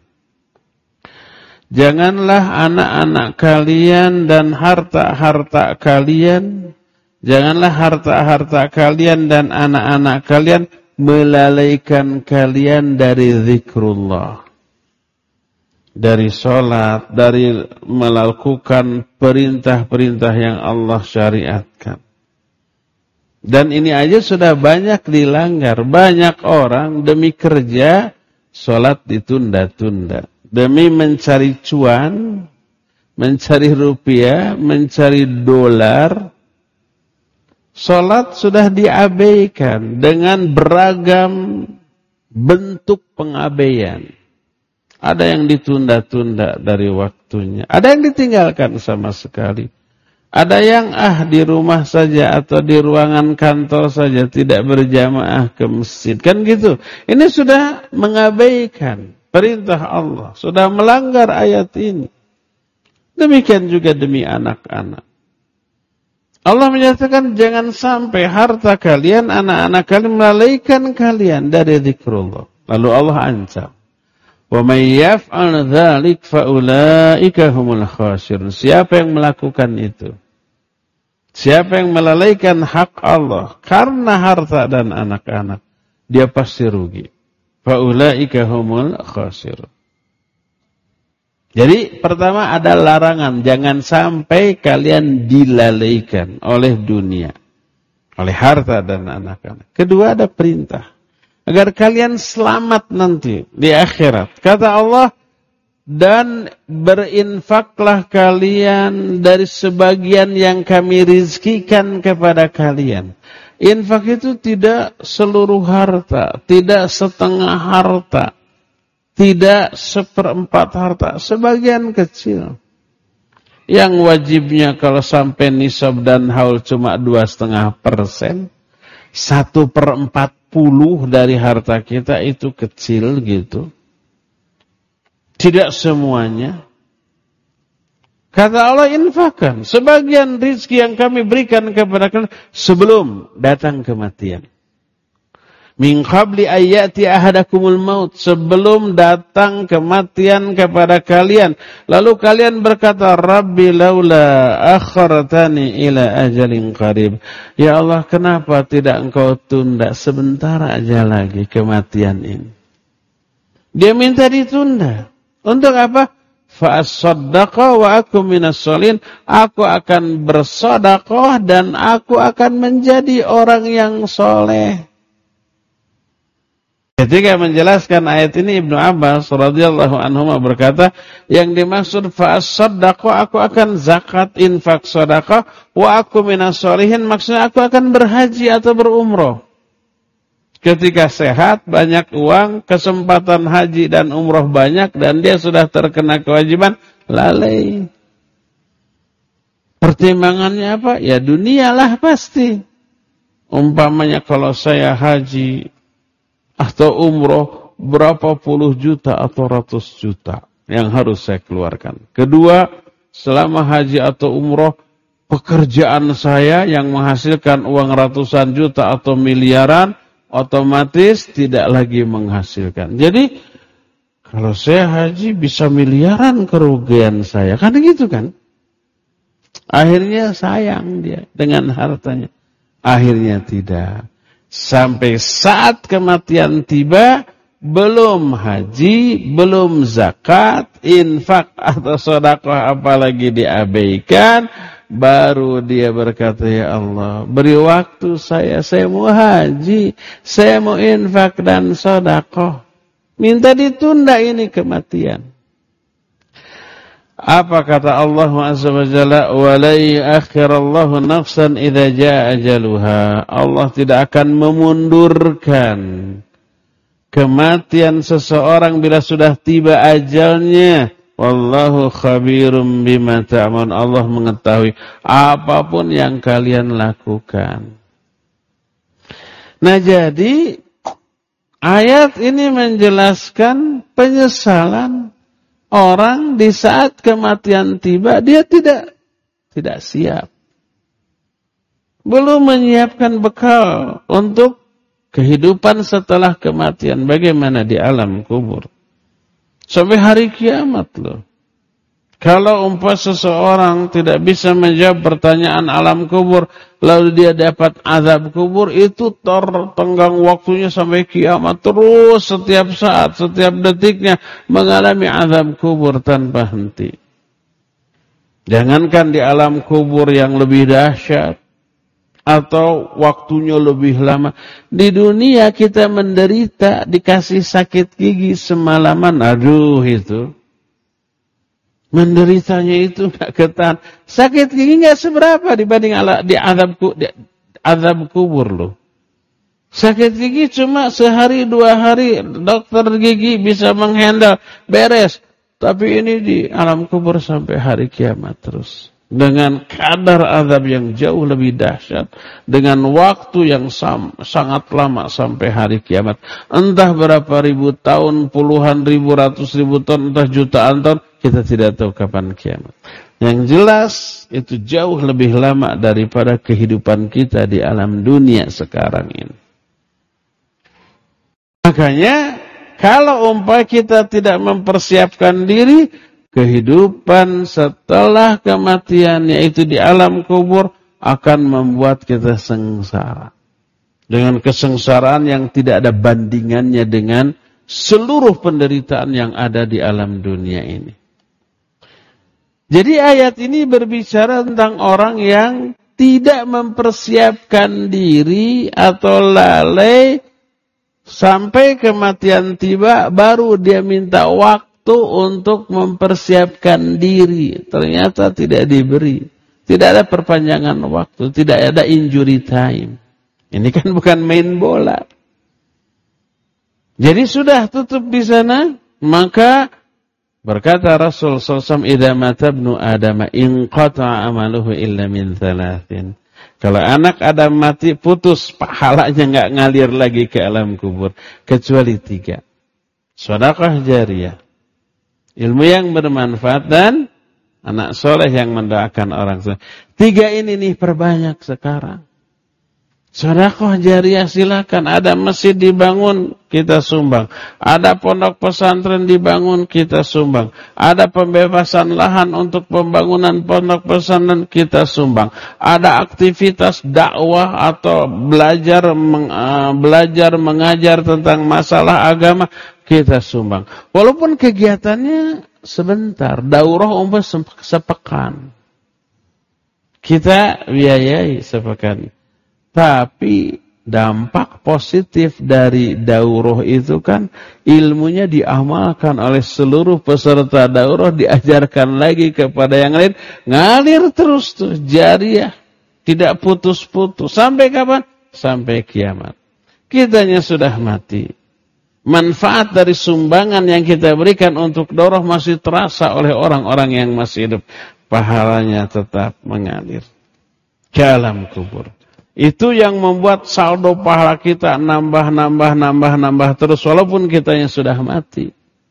janganlah anak-anak kalian dan harta-harta kalian, janganlah harta-harta kalian dan anak-anak kalian melalaikan kalian dari zikrullah, dari sholat, dari melakukan perintah-perintah yang Allah syariatkan. Dan ini aja sudah banyak dilanggar. Banyak orang demi kerja, sholat ditunda-tunda. Demi mencari cuan, mencari rupiah, mencari dolar, sholat sudah diabaikan dengan beragam bentuk pengabaian. Ada yang ditunda-tunda dari waktunya. Ada yang ditinggalkan sama sekali. Ada yang di rumah saja atau di ruangan kantor saja, tidak berjamaah ke masjid. Kan gitu. Ini sudah mengabaikan perintah Allah. Sudah melanggar ayat ini. Demikian juga demi anak-anak. Allah menyatakan jangan sampai harta kalian, anak-anak kalian melalaikan kalian dari zikrullah. Lalu Allah ancam. Wa may yaf'al dzalik fa ulaika humul khasirun. Siapa yang melakukan itu? Siapa yang melalaikan hak Allah karena harta dan anak-anak, dia pasti rugi. Faulaika humul khasirun. Jadi pertama ada larangan, jangan sampai kalian dilalaikan oleh dunia, oleh harta dan anak-anak. Kedua ada perintah, agar kalian selamat nanti di akhirat. Kata Allah, dan berinfaklah kalian dari sebagian yang kami rizkikan kepada kalian. Infak itu tidak seluruh harta, tidak setengah harta, tidak seperempat harta, sebagian kecil. Yang wajibnya kalau sampai nisab dan haul cuma 2,5%, 1/40 dari harta kita itu kecil gitu. Tidak semuanya. Kata Allah, infakkan sebagian rizki yang kami berikan kepada kalian sebelum datang kematian. Min qabli ayyati ahadakumul maut, sebelum datang kematian kepada kalian. Lalu kalian berkata, Rabbi laula akhartani ila ajalin qarib. Ya Allah, kenapa tidak engkau tunda sebentar aja lagi kematian ini? Dia minta ditunda. Untuk apa? Fa'as-saddaqa wa akum minas sholin. Aku akan bersedekah dan aku akan menjadi orang yang soleh. Ketika menjelaskan ayat ini, Ibnu Abbas radhiyallahu anhu berkata, yang dimaksud fa'as-saddaqa, aku akan zakat, infak, sedekah, wa akum minas sholihin, maksudnya aku akan berhaji atau berumrah. Ketika sehat, banyak uang, kesempatan haji dan umroh banyak, dan dia sudah terkena kewajiban, lalai. Pertimbangannya apa? Ya dunialah pasti. Umpamanya kalau saya haji atau umroh, berapa puluh juta atau ratus juta yang harus saya keluarkan. Kedua, selama haji atau umroh, pekerjaan saya yang menghasilkan uang ratusan juta atau miliaran, otomatis tidak lagi menghasilkan. Jadi kalau saya haji bisa miliaran kerugian saya. Kan gitu kan? Akhirnya sayang dia dengan hartanya. Akhirnya tidak. Sampai saat kematian tiba, belum haji, belum zakat, infak atau sedekah apalagi diabaikan. Baru dia berkata, ya Allah, beri waktu saya mau haji, saya mau infak dan sedekah. Minta ditunda ini kematian. Apa kata Allah Azza wa Jalla? Wa la yu'akhirallahu nafsan idza jaa ajaluha. Allah tidak akan memundurkan kematian seseorang bila sudah tiba ajalnya. Wallahu khabirum bima ta'malun. Allah mengetahui apapun yang kalian lakukan. Nah, jadi ayat ini menjelaskan penyesalan orang di saat kematian tiba, dia tidak siap. Belum menyiapkan bekal untuk kehidupan setelah kematian. Bagaimana di alam kubur? Sampai hari kiamat loh. Kalau umpama seseorang tidak bisa menjawab pertanyaan alam kubur, lalu dia dapat azab kubur, itu tertenggang waktunya sampai kiamat. Terus setiap saat, setiap detiknya mengalami azab kubur tanpa henti. Jangankan di alam kubur yang lebih dahsyat, atau waktunya lebih lama. Di dunia kita menderita, dikasih sakit gigi semalaman. Aduh itu. Menderitanya itu gak ketahan. Sakit gigi gak seberapa dibanding di azab kubur loh. Sakit gigi cuma sehari 2 hari dokter gigi bisa menghandle, beres. Tapi ini di alam kubur sampai hari kiamat terus. Dengan kadar azab yang jauh lebih dahsyat, dengan waktu yang sangat lama sampai hari kiamat. Entah berapa ribu tahun, puluhan ribu, ratus ribu tahun, entah jutaan tahun, kita tidak tahu kapan kiamat. Yang jelas itu jauh lebih lama daripada kehidupan kita di alam dunia sekarang ini. Makanya kalau umpama kita tidak mempersiapkan diri, kehidupan setelah kematian, yaitu di alam kubur, akan membuat kita sengsara. Dengan kesengsaraan yang tidak ada bandingannya dengan seluruh penderitaan yang ada di alam dunia ini. Jadi ayat ini berbicara tentang orang yang tidak mempersiapkan diri atau lalai sampai kematian tiba baru dia minta waktu untuk mempersiapkan diri. Ternyata tidak diberi. Tidak ada perpanjangan waktu, tidak ada injury time. Ini kan bukan main bola. Jadi sudah tutup di sana, maka berkata Rasul SAW, "Idza mata ibnu Adam inqata'a amaluhu illa min thalathin." Kalau anak Adam mati, putus pahalanya enggak ngalir lagi ke alam kubur kecuali 3. Sedekah jariyah, ilmu yang bermanfaat, dan anak soleh yang mendoakan orang soleh. 3 ini nih perbanyak sekarang. Sedekah jariyah silakan, ada masjid dibangun, kita sumbang. Ada pondok pesantren dibangun, kita sumbang. Ada pembebasan lahan untuk pembangunan pondok pesantren, kita sumbang. Ada aktivitas dakwah atau belajar mengajar tentang masalah agama, kita sumbang. Walaupun kegiatannya sebentar, daurah umpah sepekan. Kita biayai sepekan. Tapi dampak positif dari daurah itu kan ilmunya diamalkan oleh seluruh peserta daurah, diajarkan lagi kepada yang lain, ngalir terus tuh jariyah, tidak putus-putus. Sampai kapan? Sampai kiamat. Kitanya sudah mati. Manfaat dari sumbangan yang kita berikan untuk daurah masih terasa oleh orang-orang yang masih hidup. Pahalanya tetap mengalir ke alam kubur. Itu yang membuat saldo pahala kita nambah terus walaupun kitanya sudah mati.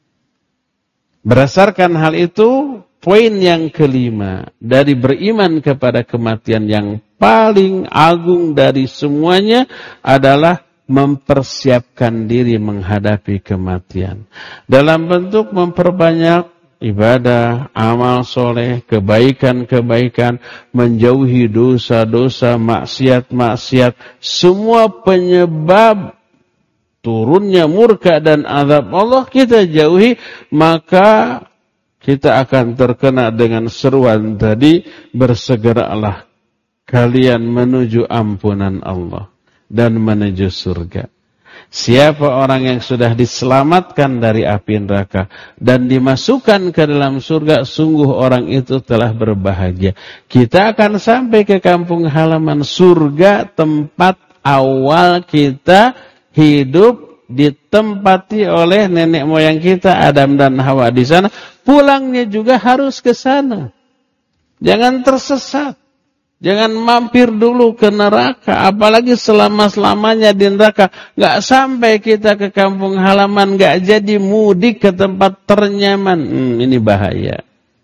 Berdasarkan hal itu, poin yang kelima dari beriman kepada kematian yang paling agung dari semuanya adalah mempersiapkan diri menghadapi kematian. Dalam bentuk memperbanyak ibadah, amal soleh, kebaikan-kebaikan, menjauhi dosa-dosa, maksiat-maksiat, semua penyebab turunnya murka dan azab Allah kita jauhi, maka kita akan terkena dengan seruan tadi, bersegeralah kalian menuju ampunan Allah dan menuju surga. Siapa orang yang sudah diselamatkan dari api neraka dan dimasukkan ke dalam surga, sungguh orang itu telah berbahagia. Kita akan sampai ke kampung halaman surga, tempat awal kita hidup, ditempati oleh nenek moyang kita Adam dan Hawa di sana. Pulangnya juga harus ke sana. Jangan tersesat. Jangan mampir dulu ke neraka, apalagi selama-selamanya di neraka. Gak sampai kita ke kampung halaman, gak jadi mudik ke tempat ternyaman. Ini bahaya.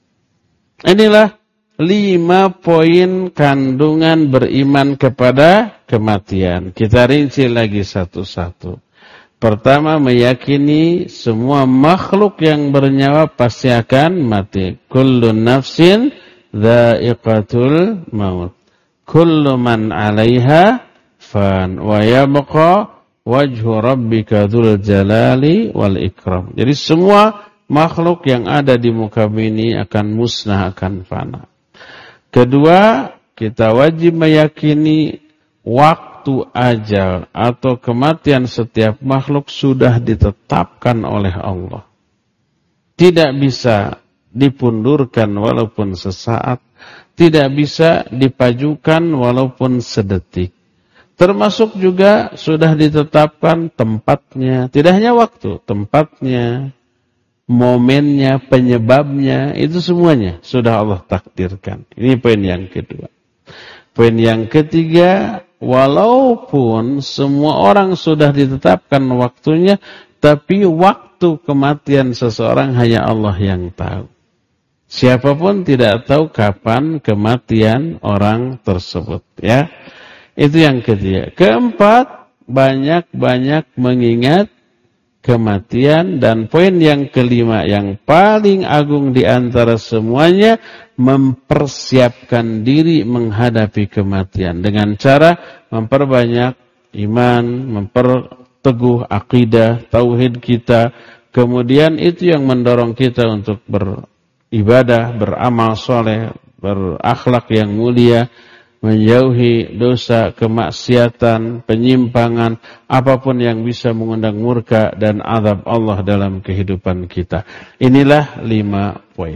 Inilah 5 poin kandungan beriman kepada kematian. Kita rinci lagi satu-satu. Pertama, meyakini semua makhluk yang bernyawa pasti akan mati. Kullu nafsin dha'iqatul maut. Kullu man 'alaiha fan wa yabqa wajhu rabbika dzul jalali wal ikram. Jadi semua makhluk yang ada di muka bumi ini akan musnah, akan fana. Kedua, kita wajib meyakini waktu ajal atau kematian setiap makhluk sudah ditetapkan oleh Allah. Tidak bisa dipundurkan walaupun sesaat, tidak bisa dipajukan walaupun sedetik. Termasuk juga sudah ditetapkan tempatnya, tidak hanya waktu, tempatnya, momennya, penyebabnya, itu semuanya sudah Allah takdirkan. Ini poin yang kedua. Poin yang ketiga, walaupun semua orang sudah ditetapkan waktunya, tapi waktu kematian seseorang hanya Allah yang tahu. Siapapun tidak tahu kapan kematian orang tersebut, ya. Itu yang ketiga. Keempat, banyak-banyak mengingat kematian. Dan poin yang kelima yang paling agung di antara semuanya, mempersiapkan diri menghadapi kematian dengan cara memperbanyak iman, memperteguh akidah tauhid kita. Kemudian itu yang mendorong kita untuk beribadah, beramal soleh, berakhlak yang mulia, menjauhi dosa, kemaksiatan, penyimpangan, apapun yang bisa mengundang murka dan azab Allah dalam kehidupan kita. Inilah 5 poin.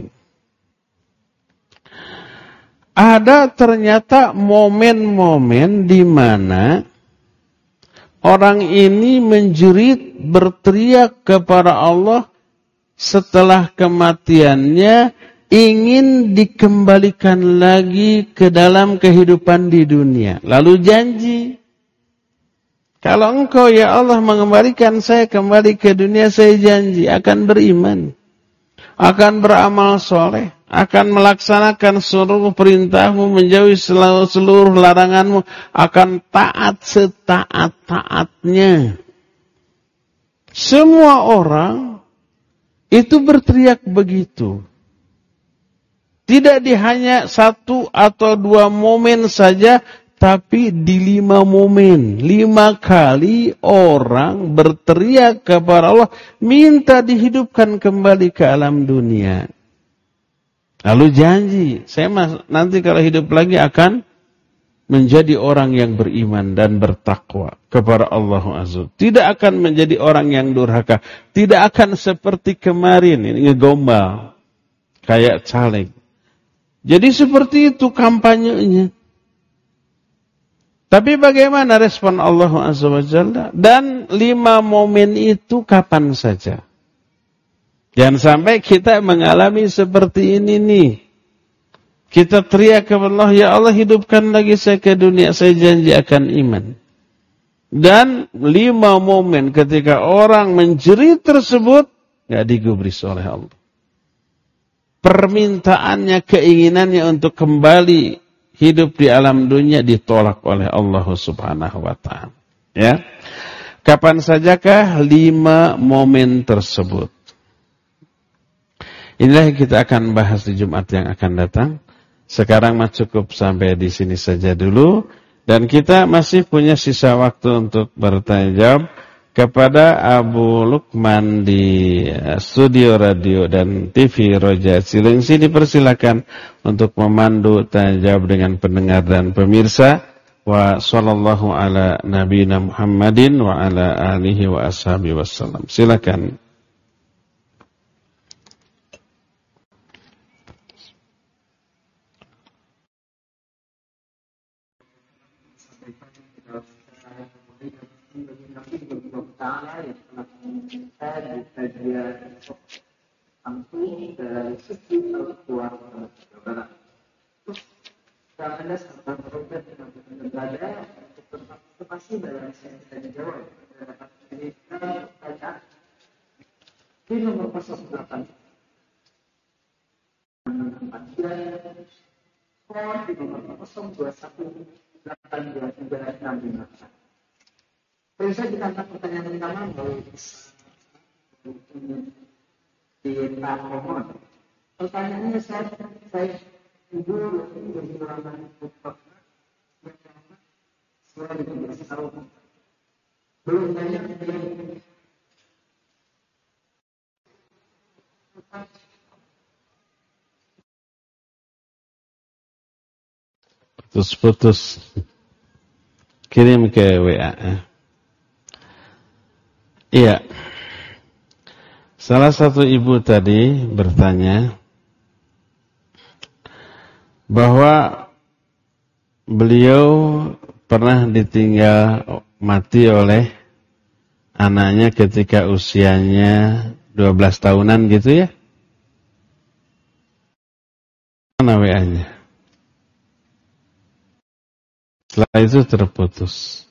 Ada ternyata momen-momen di mana orang ini menjerit, berteriak kepada Allah setelah kematiannya, ingin dikembalikan lagi ke dalam kehidupan di dunia. Lalu janji, kalau engkau ya Allah mengembalikan saya kembali ke dunia, saya janji akan beriman, akan beramal soleh, akan melaksanakan seluruh perintahmu, menjauhi seluruh laranganmu, akan taat setaat-taatnya. Semua orang itu berteriak begitu. Tidak di hanya 1 atau 2 momen saja, tapi di 5 momen. 5 kali orang berteriak kepada Allah, minta dihidupkan kembali ke alam dunia. Lalu janji, saya nanti kalau hidup lagi akan menjadi orang yang beriman dan bertakwa kepada Allah Azza. Tidak akan menjadi orang yang durhaka. Tidak akan seperti kemarin, ini ngegombal, kayak caleg. Jadi seperti itu kampanyenya. Tapi bagaimana respon Allah Azza wa Jalla? Dan 5 momen itu kapan saja. Jangan sampai kita mengalami seperti ini nih. Kita teriak kepada Allah, ya Allah hidupkan lagi saya ke dunia, saya janji akan iman. Dan 5 momen ketika orang menjerit tersebut, gak digubris oleh Allah. Permintaannya, keinginannya untuk kembali hidup di alam dunia ditolak oleh Allah Subhanahu wa ta'ala. Ya. Kapan sajakah 5 momen tersebut? Inilah yang kita akan bahas di Jumat yang akan datang. Sekarang mah cukup sampai di sini saja dulu. Dan kita masih punya sisa waktu untuk bertanya jawab kepada Abu Lukman di studio radio dan TV Roja Cilengsi. Dipersilakan untuk memandu tanya jawab dengan pendengar dan pemirsa. Wa sallallahu ala nabiyina Muhammadin wa ala alihi wa ashabihi wassalam. Silakan. Taala yang telah kita di kajian langsung dari sisi Al-Quran Barat. Kalau Anda sempat berobat dengan berada untuk berpartisipasi dalam sesi tanya jawab dapat mengirimkan pertanyaan di nomor 08 di nomor 021-823-654. Bisa ditangkap pertanyaan pertama melalui di Pak. Pertanyaannya saya ibu berpengalaman selama 17 tahun. Belum banyak yang putus-putus. Kirim ke WA. Iya. Salah satu ibu tadi bertanya bahwa beliau pernah ditinggal mati oleh anaknya ketika usianya 12 tahunan gitu ya. Mana WA-nya? Setelah itu terputus.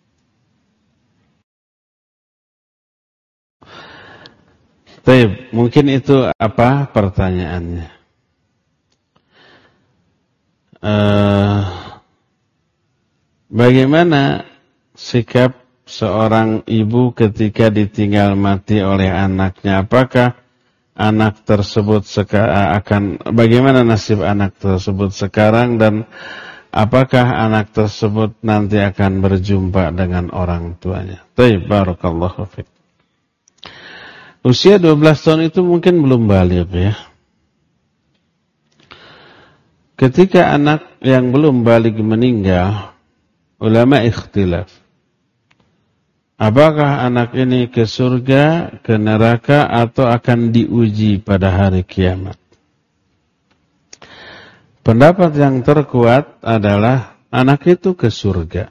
Baik, mungkin itu apa pertanyaannya? Bagaimana sikap seorang ibu ketika ditinggal mati oleh anaknya? Apakah anak tersebut bagaimana nasib anak tersebut sekarang, dan apakah anak tersebut nanti akan berjumpa dengan orang tuanya? Baik, barakallahu fiik. Usia 12 tahun itu mungkin belum baligh ya. Ketika anak yang belum baligh meninggal, ulama ikhtilaf. Apakah anak ini ke surga, ke neraka, atau akan diuji pada hari kiamat? Pendapat yang terkuat adalah anak itu ke surga.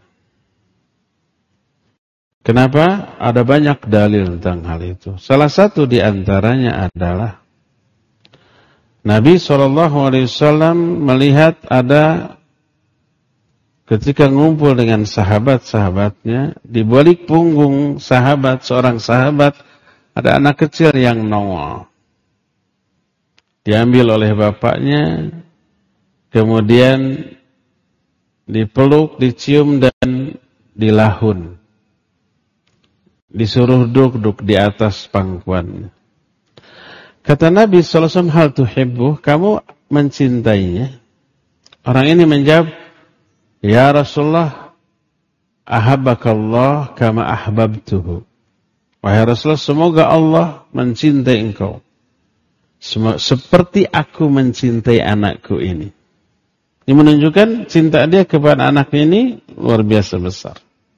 Kenapa? Ada banyak dalil tentang hal itu. Salah satu di antaranya adalah Nabi SAW melihat ada ketika ngumpul dengan sahabat-sahabatnya, di balik punggung seorang sahabat, ada anak kecil yang nongol. Diambil oleh bapaknya, kemudian dipeluk, dicium, dan dilahun. Disuruh duduk di atas pangkuannya. Kata Nabi SAW, hal tuhibbuh, kamu mencintainya? Orang ini menjawab, ya Rasulullah, ahabbakallah kama ahbabtuhu. Wahai Rasulullah, semoga Allah mencintai engkau seperti aku mencintai anakku ini. Ini menunjukkan cinta dia kepada anaknya ini luar biasa besar.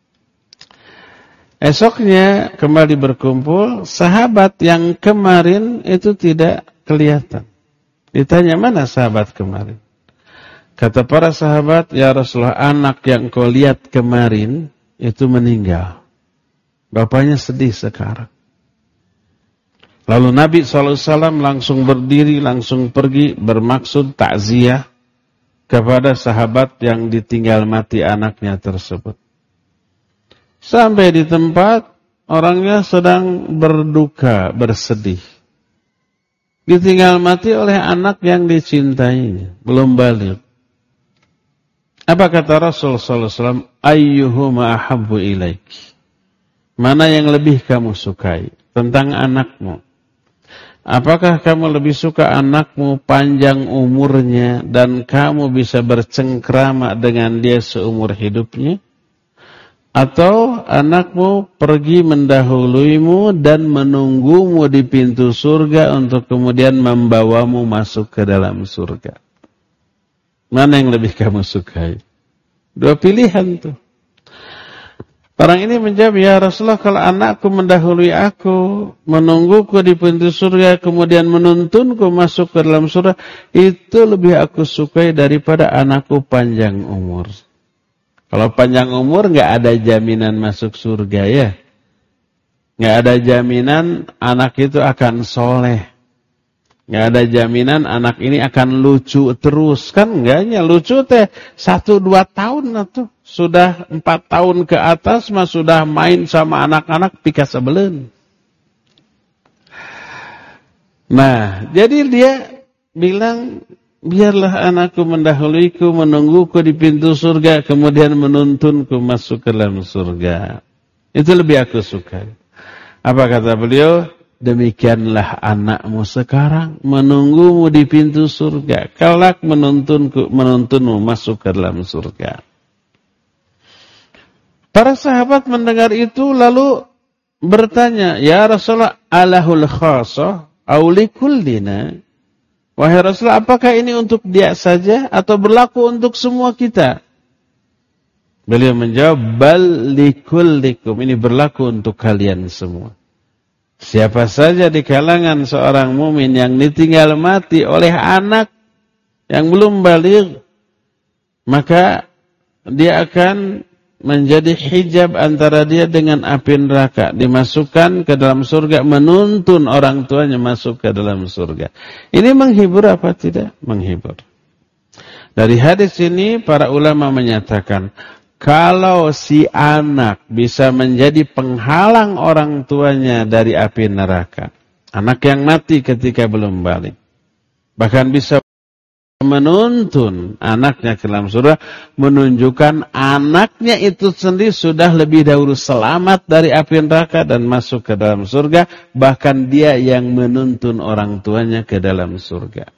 Esoknya kembali berkumpul, sahabat yang kemarin itu tidak kelihatan. Ditanya, mana sahabat kemarin? Kata para sahabat, ya Rasulullah, anak yang kau lihat kemarin itu meninggal. Bapaknya sedih sekarang. Lalu Nabi SAW langsung berdiri, langsung pergi bermaksud takziah kepada sahabat yang ditinggal mati anaknya tersebut. Sampai di tempat, orangnya sedang berduka, bersedih. Ditinggal mati oleh anak yang dicintainya, belum baligh. Apa kata Rasul sallallahu alaihi wasallam? Ayyuhuma ahabbu ilaiki? Mana yang lebih kamu sukai tentang anakmu? Apakah kamu lebih suka anakmu panjang umurnya dan kamu bisa bercengkrama dengan dia seumur hidupnya? Atau anakmu pergi mendahuluimu dan menunggumu di pintu surga untuk kemudian membawamu masuk ke dalam surga? Mana yang lebih kamu sukai? Dua pilihan tuh. Orang ini menjawab, ya Rasulullah, kalau anakku mendahului aku, menungguku di pintu surga, kemudian menuntunku masuk ke dalam surga, itu lebih aku sukai daripada anakku panjang umur. Kalau panjang umur nggak ada jaminan masuk surga ya. Nggak ada jaminan anak itu akan soleh. Nggak ada jaminan anak ini akan lucu terus. Kan enggaknya, lucu teh 1-2 tahun tuh. Sudah 4 tahun ke atas mah sudah main sama anak-anak pika sebelen. Nah, jadi dia bilang, biarlah anakku mendahuluiku, menungguku di pintu surga, kemudian menuntunku masuk ke dalam surga. Itu lebih aku suka. Apa kata beliau? Demikianlah anakmu sekarang menunggumu di pintu surga, kelak menuntunmu masuk ke dalam surga. Para sahabat mendengar itu lalu bertanya, ya Rasulullah, alahul khasah aw likullina? Wahai Rasulullah, apakah ini untuk dia saja atau berlaku untuk semua kita? Beliau menjawab, bal likullikum, ini berlaku untuk kalian semua. Siapa saja di kalangan seorang mukmin yang ditinggal mati oleh anak yang belum baligh, maka dia akan menjadi hijab antara dia dengan api neraka, dimasukkan ke dalam surga, menuntun orang tuanya masuk ke dalam surga. Ini menghibur apa tidak? Menghibur. Dari hadis ini para ulama menyatakan, kalau si anak bisa menjadi penghalang orang tuanya dari api neraka, anak yang mati ketika belum baligh, bahkan bisa menuntun anaknya ke dalam surga, menunjukkan anaknya itu sendiri sudah lebih dahulu selamat dari api neraka dan masuk ke dalam surga, bahkan dia yang menuntun orang tuanya ke dalam surga.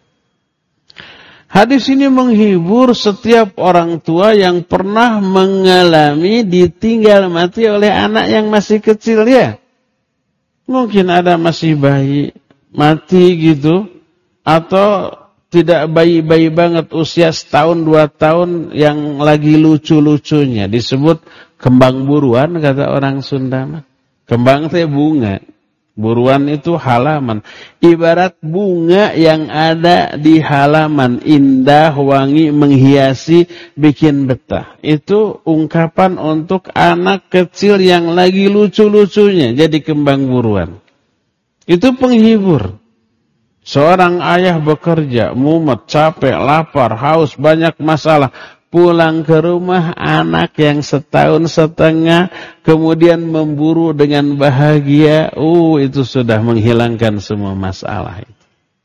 Hadis ini menghibur setiap orang tua yang pernah mengalami ditinggal mati oleh anak yang masih kecil ya. Mungkin ada masih bayi mati gitu, atau tidak bayi-bayi banget, usia 1-2 tahun yang lagi lucu-lucunya. Disebut kembang buruan, kata orang Sunda. Kembang teh bunga. Buruan itu halaman. Ibarat bunga yang ada di halaman. Indah, wangi, menghiasi, bikin betah. Itu ungkapan untuk anak kecil yang lagi lucu-lucunya. Jadi kembang buruan. Itu penghibur. Seorang ayah bekerja, mumet, capek, lapar, haus, banyak masalah. Pulang ke rumah, anak yang 1,5 tahun, kemudian memburu dengan bahagia. Itu sudah menghilangkan semua masalah itu.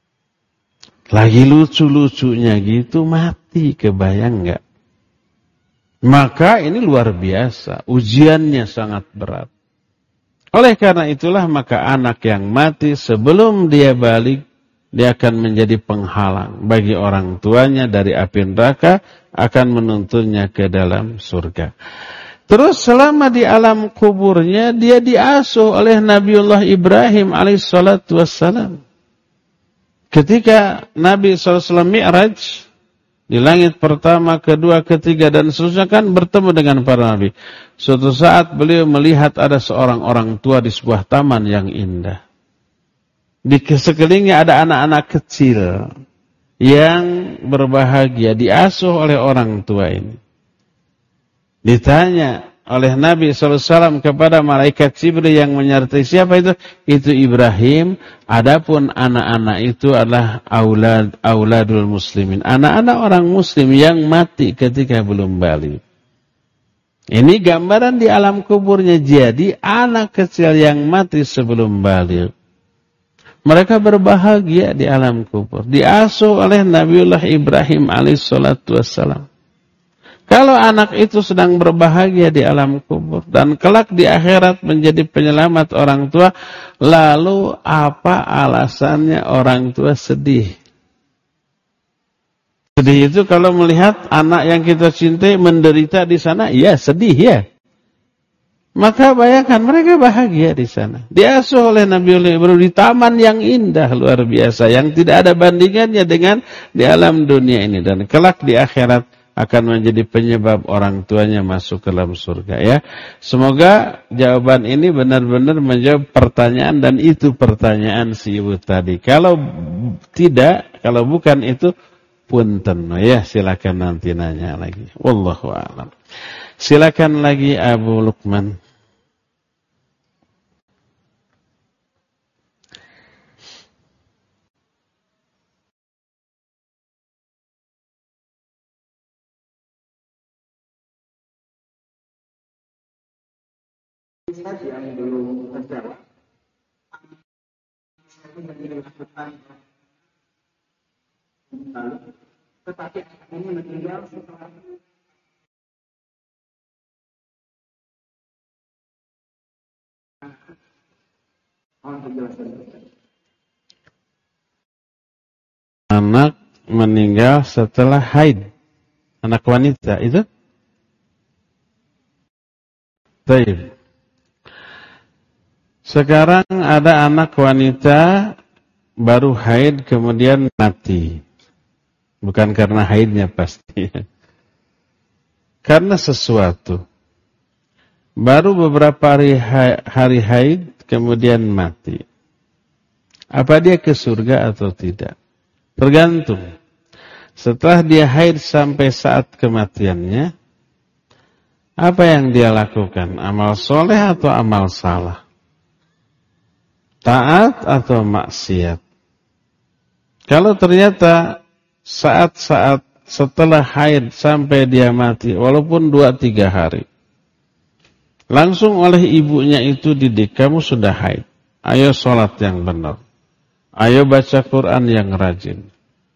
Lagi lucu-lucunya gitu, mati, kebayang enggak? Maka ini luar biasa, ujiannya sangat berat. Oleh karena itulah, maka anak yang mati sebelum dia balik, dia akan menjadi penghalang bagi orang tuanya dari api neraka, akan menuntunnya ke dalam surga. Terus selama di alam kuburnya, dia diasuh oleh Nabiullah Ibrahim alaihissalatu wassalam. Ketika Nabi SAW Mi'raj, di langit pertama, kedua, ketiga, dan seterusnya kan bertemu dengan para Nabi. Suatu saat beliau melihat ada seorang orang tua di sebuah taman yang indah. Di sekelilingnya ada anak-anak kecil yang berbahagia, diasuh oleh orang tua ini. Ditanya oleh Nabi SAW kepada malaikat Jibril yang menyertai, siapa itu? Itu Ibrahim. Adapun anak-anak itu adalah auladul muslimin, anak-anak orang muslim yang mati ketika belum balik. Ini gambaran di alam kuburnya. Jadi anak kecil yang mati sebelum balik, mereka berbahagia di alam kubur. Diasuh oleh Nabiullah Ibrahim alaihissalatu wassalam. Kalau anak itu sedang berbahagia di alam kubur dan kelak di akhirat menjadi penyelamat orang tua, lalu apa alasannya orang tua sedih? Sedih itu kalau melihat anak yang kita cintai menderita di sana, ya sedih ya. Maka bayangkan mereka bahagia di sana. Diasuh oleh Nabiullah Ibrahim di taman yang indah luar biasa, yang tidak ada bandingannya dengan di alam dunia ini, dan kelak di akhirat akan menjadi penyebab orang tuanya masuk ke dalam surga ya. Semoga jawaban ini benar-benar menjawab pertanyaan, dan itu pertanyaan si ibu tadi. Kalau tidak, kalau bukan itu, punten ya, silakan nanti nanya lagi. Wallahu a'lam. Silakan lagi Abu Lukman. Yang belum terjawab, tetapi ini meninggal setelah anak meninggal setelah haid, anak wanita itu. Baik. Sekarang ada anak wanita baru haid kemudian mati. Bukan karena haidnya pasti. Karena sesuatu. Baru beberapa hari haid kemudian mati. Apa dia ke surga atau tidak? Tergantung. Setelah dia haid sampai saat kematiannya, apa yang dia lakukan? Amal soleh atau amal salah? Taat atau maksiat? Kalau ternyata saat-saat setelah haid sampai dia mati, walaupun 2-3 hari, langsung oleh ibunya itu didik, kamu sudah haid, ayo sholat yang benar, ayo baca Quran yang rajin,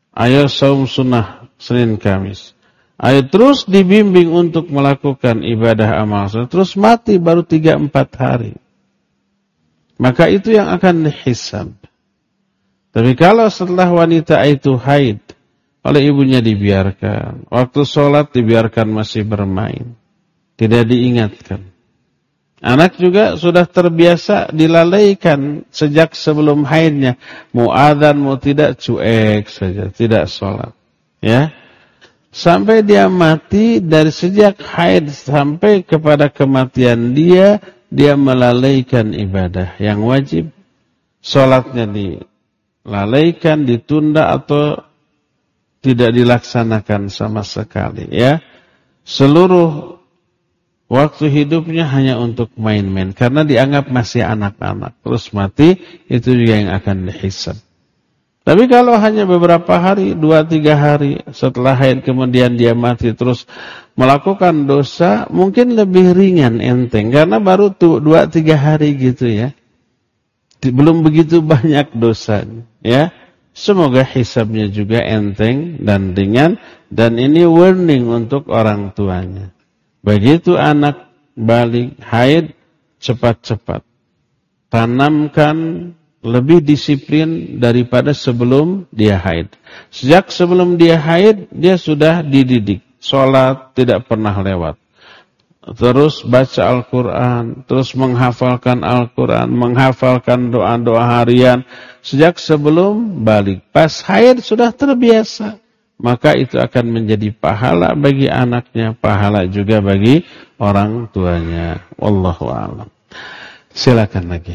Ayo saum sunnah Senin Kamis. Ayo terus dibimbing untuk melakukan ibadah amal soleh. Terus mati baru 3-4 hari. Maka itu yang akan dihisab. Tapi kalau setelah wanita itu haid, oleh ibunya dibiarkan. Waktu sholat dibiarkan masih bermain. Tidak diingatkan. Anak juga sudah terbiasa dilalaikan sejak sebelum haidnya. Mau adzan, mau tidak, cuek saja. Tidak sholat. Ya. Sampai dia mati, dari sejak haid sampai kepada kematian dia melalaikan ibadah yang wajib. Sholatnya dilalaikan, ditunda atau tidak dilaksanakan sama sekali. Ya. Seluruh waktu hidupnya hanya untuk main-main. Karena dianggap masih anak-anak. Terus mati, itu juga yang akan dihisab. Tapi kalau hanya beberapa hari, 2-3 hari setelah haid kemudian dia mati terus melakukan dosa, mungkin lebih ringan, enteng. Karena baru 2-3 hari gitu ya. Belum begitu banyak dosanya. Ya. Semoga hisabnya juga enteng dan ringan. Dan ini warning untuk orang tuanya. Begitu anak balik haid, cepat-cepat tanamkan lebih disiplin daripada sebelum dia haid. Sejak sebelum dia haid, dia sudah dididik. Sholat tidak pernah lewat. Terus baca Al-Quran, terus menghafalkan Al-Quran, menghafalkan doa-doa harian. Sejak sebelum balik. Pas haid sudah terbiasa. Maka itu akan menjadi pahala bagi anaknya, pahala juga bagi orang tuanya. Wallahu a'lam. Silakan lagi.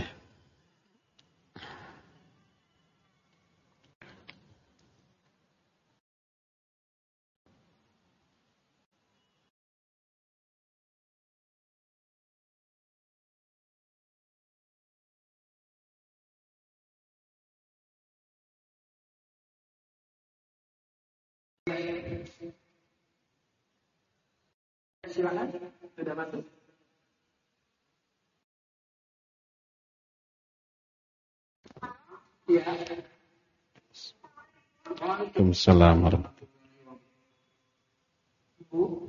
Silakan, sudah masuk. Ya. Waalaikumsalam warahmatullahi wabarakatuh.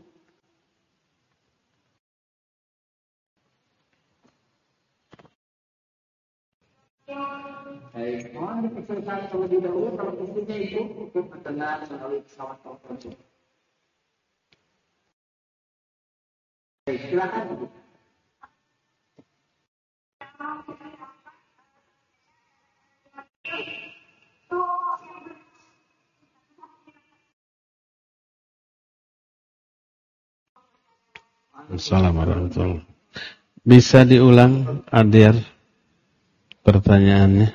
Baik, mohon dipersilakan terlebih dahulu kalau istrinya itu untuk mendengar melalui pesawat telepon. Baik, silakan. Assalamualaikum warahmatullahi wabarakatuh. Bisa diulang, Adir, pertanyaannya?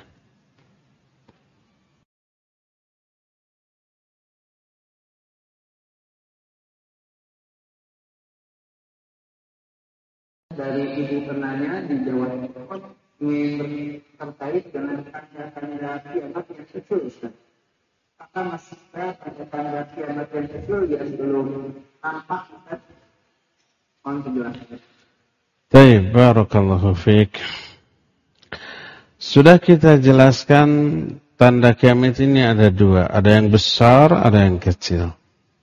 Dari ibu penanya dijawab terkait dengan tanda-tanda kiamat yang kecil, Ustaz. Apakah masih ada tanda kiamat yang kecil yang belum tampak, Ustaz? Mohon penjelasan. Baik, barakallahu fiik. Sudah kita jelaskan tanda kiamat ini ada 2. Ada yang besar, ada yang kecil.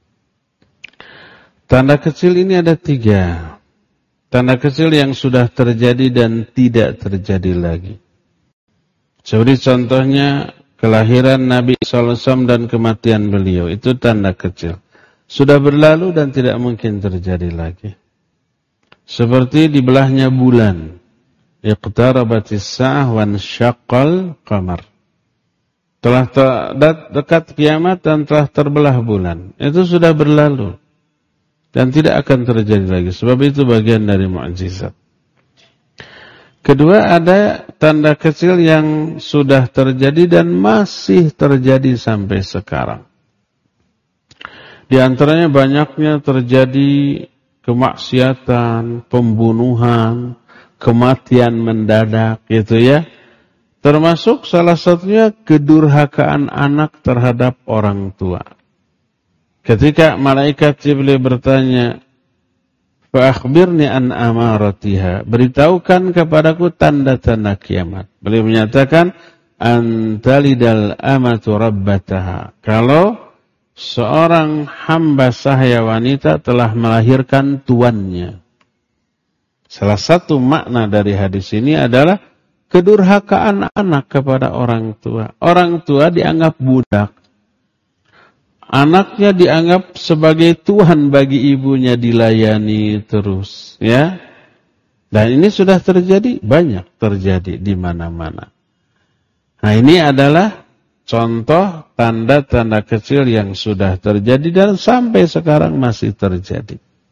Tanda kecil ini ada 3. Tanda kecil yang sudah terjadi dan tidak terjadi lagi. Seperti contohnya kelahiran Nabi SAW dan kematian beliau. Itu tanda kecil. Sudah berlalu dan tidak mungkin terjadi lagi. Seperti dibelahnya bulan. Iqtarabatis sa'ah wan syaqqal qamar. Telah dekat kiamat dan telah terbelah bulan. Itu sudah berlalu. Dan tidak akan terjadi lagi. Sebab itu bagian dari mukjizat. Kedua, ada tanda kecil yang sudah terjadi dan masih terjadi sampai sekarang. Di antaranya banyaknya terjadi kemaksiatan, pembunuhan, kematian mendadak, gitu ya. Termasuk salah satunya kedurhakaan anak terhadap orang tua. Ketika malaikat Jibril bertanya, "Fa akhbirni an amaratiha," beritahukan kepadaku tanda-tanda kiamat. Beliau menyatakan, antalidal amatu rabbataha. Kalau seorang hamba sahaya wanita telah melahirkan tuannya. Salah satu makna dari hadis ini adalah kedurhakaan anak kepada orang tua. Orang tua dianggap budak. Anaknya dianggap sebagai Tuhan bagi ibunya, dilayani terus, ya. Dan ini sudah terjadi, banyak terjadi di mana-mana. Nah, ini adalah contoh tanda-tanda kecil yang sudah terjadi dan sampai sekarang masih terjadi.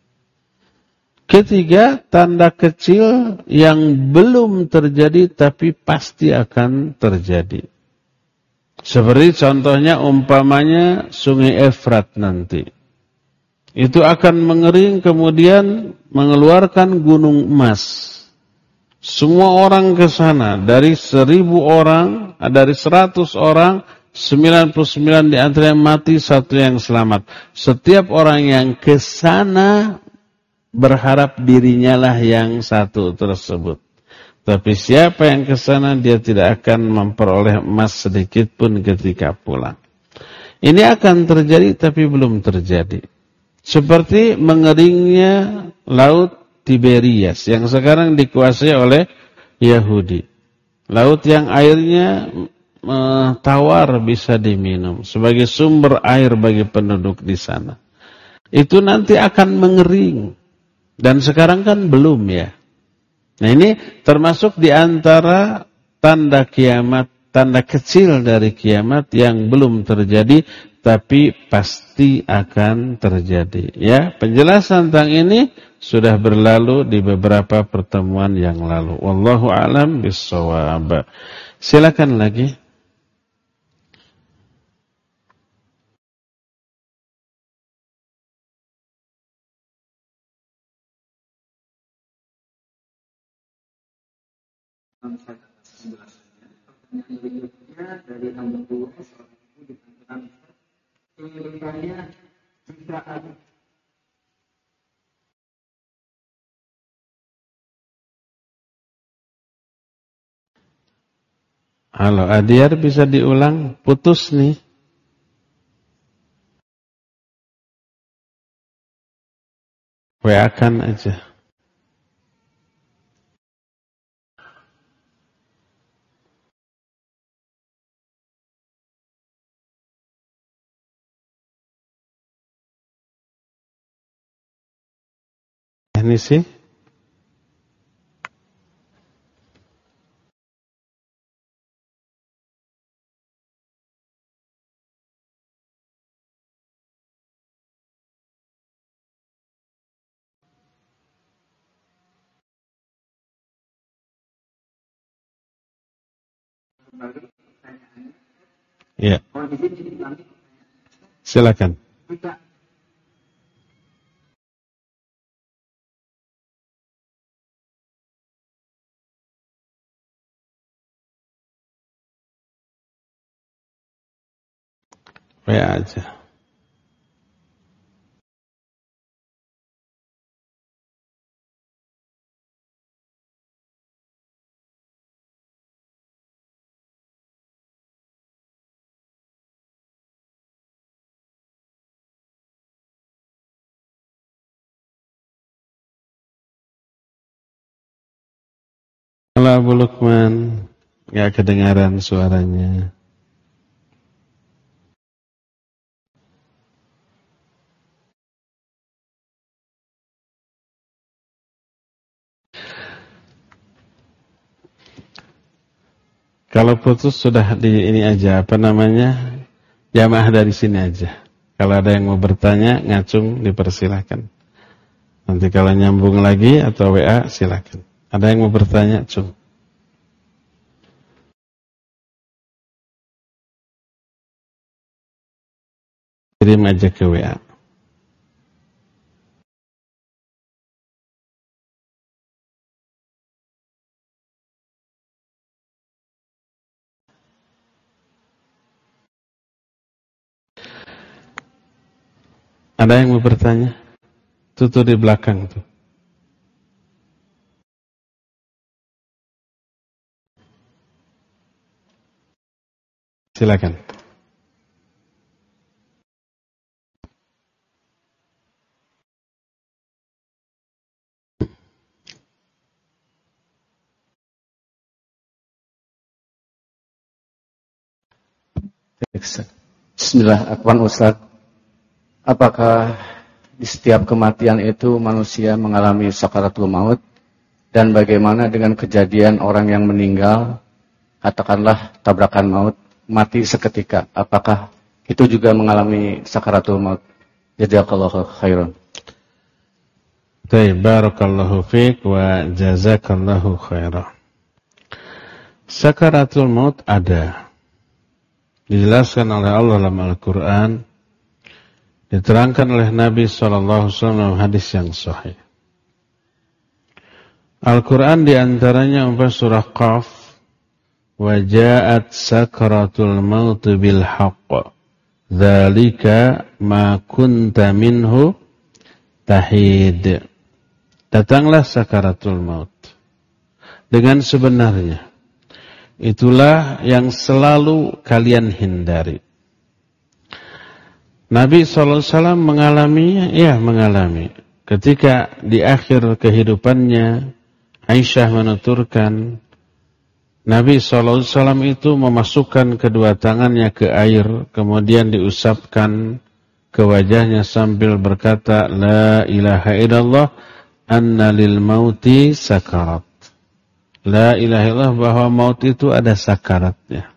Ketiga, tanda kecil yang belum terjadi tapi pasti akan terjadi. Seperti contohnya umpamanya Sungai Efrat nanti. Itu akan mengering kemudian mengeluarkan gunung emas. Semua orang ke sana, dari 1.000 orang, dari 100 orang, 99 di antara yang mati, 1 yang selamat. Setiap orang yang ke sana berharap dirinya lah yang satu tersebut. Tapi siapa yang ke sana dia tidak akan memperoleh emas sedikit pun ketika pulang. Ini akan terjadi tapi belum terjadi. Seperti mengeringnya laut Tiberias yang sekarang dikuasai oleh Yahudi. Laut yang airnya tawar bisa diminum sebagai sumber air bagi penduduk di sana. Itu nanti akan mengering. Dan sekarang kan belum ya. Nah ini termasuk di antara tanda kiamat, tanda kecil dari kiamat yang belum terjadi tapi pasti akan terjadi. Ya, penjelasan tentang ini sudah berlalu di beberapa pertemuan yang lalu. Wallahu a'lam bissawab. Silakan lagi. Berikutnya dari nomor 2 seorang ibu ditanyakan pendidikannya jika ada Halo Adiar, bisa diulang? Putus nih. WA-kan aja. Ini sih. kembali pertanyaannya. Ya. Kalau di sini diulangi. Silakan. Jika WA aja. Halo Abu Lukman, gak kedengaran suaranya. Kalau putus sudah di ini aja, apa namanya, jamaah dari sini aja. Kalau ada yang mau bertanya, ngacung dipersilahkan. Nanti kalau nyambung lagi atau WA, silakan. Ada yang mau bertanya, cung. Kirim aja ke WA. Ada yang mau bertanya? Tuh di belakang tuh. Silakan. Bismillahirrahmanirrahim. Ustaz, apakah di setiap kematian itu manusia mengalami sakaratul maut, dan bagaimana dengan kejadian orang yang meninggal, katakanlah tabrakan maut, mati seketika, apakah itu juga mengalami sakaratul maut? Jazakallahu khairan. Baik, barakallahu fiik wa jazakallahu khairan. Sakaratul maut ada. Dijelaskan oleh Allah dalam Al-Quran, diterangkan oleh Nabi SAW dalam hadis yang sahih. Al-Quran diantaranya surah Qaf, وَجَاءَتْ سَكْرَةُ الْمَوْتِ بِالْحَقِّ ذَلِكَ مَا كُنْتَ مِنْهُ تَحِيدٌ. Datanglah sakaratul maut dengan sebenarnya. Itulah yang selalu kalian hindari. Nabi SAW mengalami. Ketika di akhir kehidupannya, Aisyah menuturkan, Nabi SAW itu memasukkan kedua tangannya ke air, kemudian diusapkan ke wajahnya sambil berkata, La ilaha illallah, anna lil mauti sakarat. La ilaha illallah, bahwa maut itu ada sakaratnya.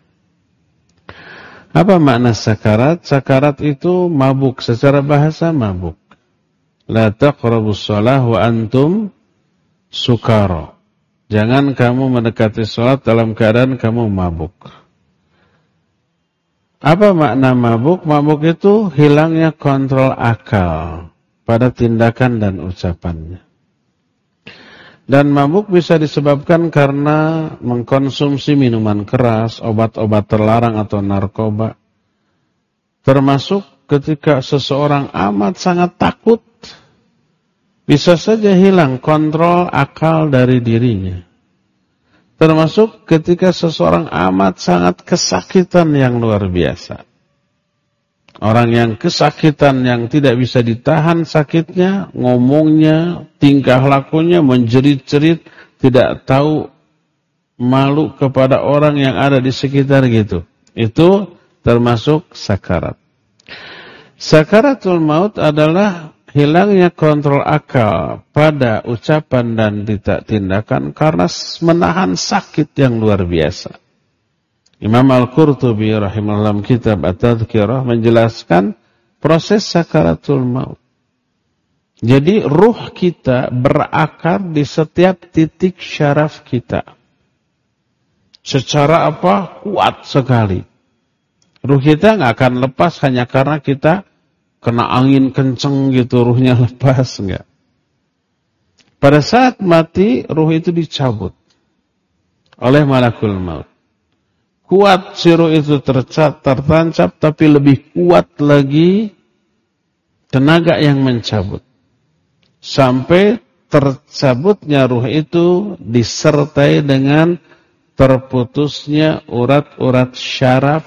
Apa makna sakarat? Sakarat itu mabuk, secara bahasa mabuk. La taqrabus shalah wa antum sukara. Jangan kamu mendekati salat dalam keadaan kamu mabuk. Apa makna mabuk? Mabuk itu hilangnya kontrol akal pada tindakan dan ucapannya. Dan mabuk bisa disebabkan karena mengkonsumsi minuman keras, obat-obat terlarang atau narkoba. Termasuk ketika seseorang amat sangat takut, bisa saja hilang kontrol akal dari dirinya. Termasuk ketika seseorang amat sangat kesakitan yang luar biasa. Orang yang kesakitan yang tidak bisa ditahan sakitnya, ngomongnya, tingkah lakunya menjerit-jerit, tidak tahu malu kepada orang yang ada di sekitar gitu. Itu termasuk sakarat. Sakaratul maut adalah hilangnya kontrol akal pada ucapan dan tindakan karena menahan sakit yang luar biasa. Imam Al-Qurtubi rahimahullah kitab At-Tadhkirah menjelaskan proses sakaratul maut. Jadi ruh kita berakar di setiap titik syaraf kita. Secara apa? Kuat sekali. Ruh kita nggak akan lepas hanya karena kita kena angin kenceng gitu, ruhnya lepas, enggak. Pada saat mati, ruh itu dicabut oleh malakul maut. Kuat si ruh itu tertancap, tapi lebih kuat lagi tenaga yang mencabut. Sampai tercabutnya ruh itu disertai dengan terputusnya urat-urat syaraf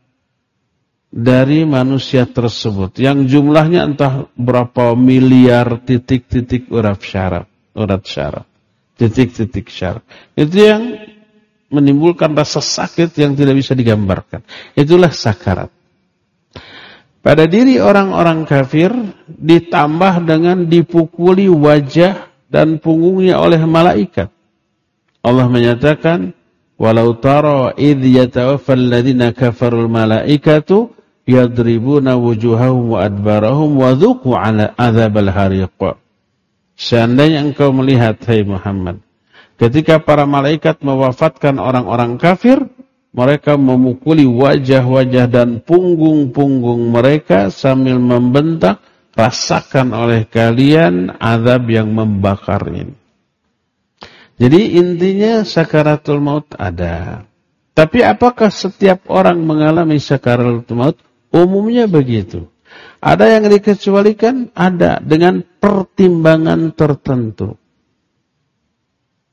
dari manusia tersebut, yang jumlahnya entah berapa miliar titik-titik urat syaraf, titik-titik syaraf. Itu yang menimbulkan rasa sakit yang tidak bisa digambarkan. Itulah sakarat. Pada diri orang-orang kafir ditambah dengan dipukuli wajah dan punggungnya oleh malaikat. Allah menyatakan, walau tara idh yatawaffal ladzina kafarul malaikatu yadribuna wujuhahum wa adbarahum wa dhuqu ala adzabal hariq. Seandainya engkau melihat, hai Muhammad, ketika para malaikat mewafatkan orang-orang kafir, mereka memukuli wajah-wajah dan punggung-punggung mereka sambil membentak, rasakan oleh kalian azab yang membakar ini. Jadi intinya sakaratul maut ada. Tapi apakah setiap orang mengalami sakaratul maut? Umumnya begitu. Ada yang dikecualikan? Ada, dengan pertimbangan tertentu.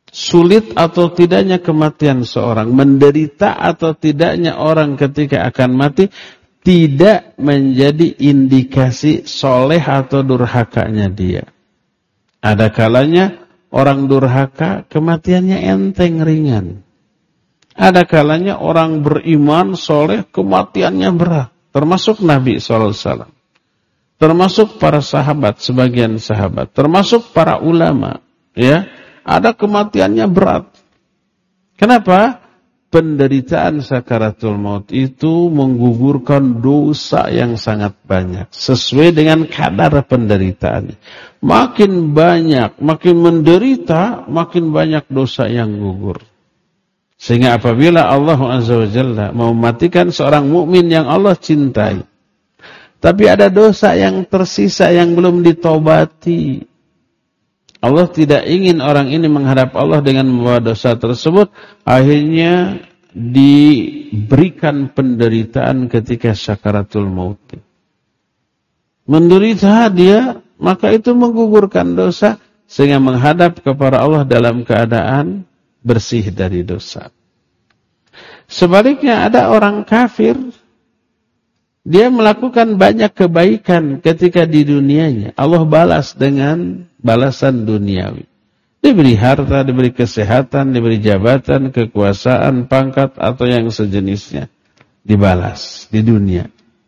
sulit atau tidaknya kematian seorang, menderita atau tidaknya orang ketika akan mati, tidak menjadi indikasi soleh atau durhakanya dia. Ada kalanya orang durhaka kematiannya enteng ringan. Ada kalanya orang beriman soleh kematiannya berat. Termasuk Nabi SAW. Termasuk para sahabat, sebagian sahabat. Termasuk para ulama. Ya, ada kematiannya berat. Kenapa? Penderitaan sakaratul maut itu menggugurkan dosa yang sangat banyak. Sesuai dengan kadar penderitaannya. Makin banyak, makin menderita, makin banyak dosa yang gugur. Sehingga apabila Allah Azza wa Jalla mau mematikan seorang mukmin yang Allah cintai, tapi ada dosa yang tersisa yang belum ditobati, Allah tidak ingin orang ini menghadap Allah dengan membawa dosa tersebut, akhirnya diberikan penderitaan ketika sakaratul maut. Menderita dia, maka itu menggugurkan dosa, sehingga menghadap kepada Allah dalam keadaan bersih dari dosa. Sebaliknya ada orang kafir, dia melakukan banyak kebaikan ketika di dunianya. Allah balas dengan balasan duniawi. Diberi harta, diberi kesehatan, diberi jabatan, kekuasaan, pangkat, atau yang sejenisnya. Dibalas di dunia.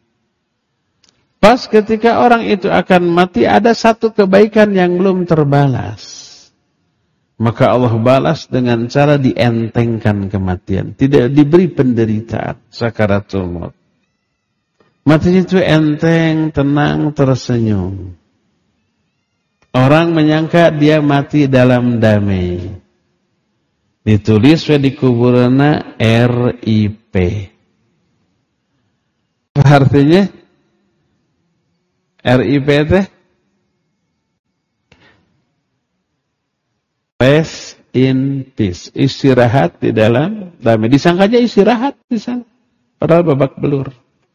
Pas ketika orang itu akan mati, ada satu kebaikan yang belum terbalas. Maka Allah balas dengan cara dientengkan kematian. Tidak diberi penderitaan, sakaratul maut. Mati itu enteng, tenang, tersenyum. Orang menyangka dia mati dalam damai. Ditulis di kuburannya RIP. Apa artinya? RIP teh? Rest in peace. Istirahat di dalam damai. Disangkanya istirahat di sana. Padahal babak belur.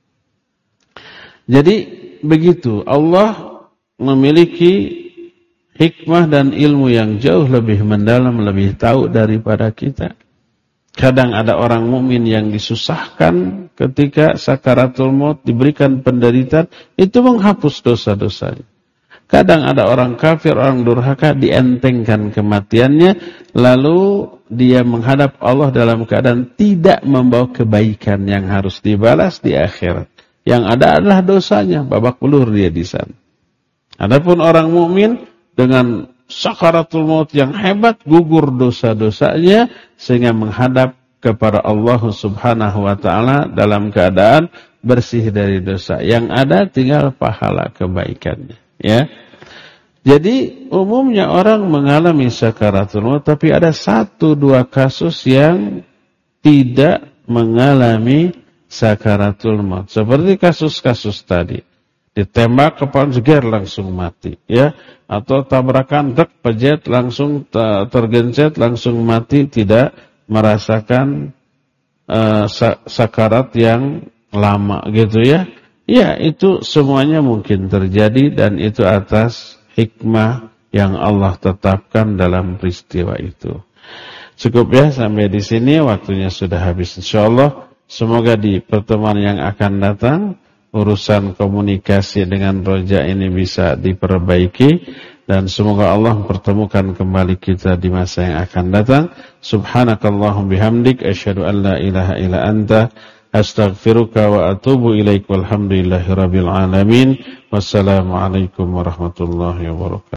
Jadi begitu, Allah memiliki hikmah dan ilmu yang jauh lebih mendalam, lebih tahu daripada kita. Kadang ada orang mukmin yang disusahkan ketika sakaratul maut, diberikan penderitaan, itu menghapus dosa-dosanya. Kadang ada orang kafir, orang durhaka, dientengkan kematiannya, lalu dia menghadap Allah dalam keadaan tidak membawa kebaikan yang harus dibalas di akhirat. Yang ada adalah dosanya, babak belur dia di sana. Adapun orang mukmin dengan sakaratul maut yang hebat, gugur dosa-dosanya sehingga menghadap kepada Allah Subhanahu wa taala dalam keadaan bersih dari dosa. Yang ada tinggal pahala kebaikannya, ya. Jadi umumnya orang mengalami sakaratul maut, tapi ada 1-2 kasus yang tidak mengalami sakaratul maut. Seperti kasus-kasus tadi. Ditembak kepala jeger langsung mati, ya, atau tabrakan pejet langsung tergencet langsung mati, tidak merasakan sakarat yang lama gitu ya. Ya, itu semuanya mungkin terjadi dan itu atas hikmah yang Allah tetapkan dalam peristiwa itu. Cukup ya sampai di sini, waktunya sudah habis insyaallah. Semoga di pertemuan yang akan datang urusan komunikasi dengan Roja ini bisa diperbaiki dan semoga Allah mempertemukan kembali kita di masa yang akan datang. Subhanakallahum bihamdik asyhadu an la ilaha illa anta astaghfiruka wa atubu ilaik walhamdulillahirabbil alamin. Wassalamualaikum warahmatullahi wabarakatuh.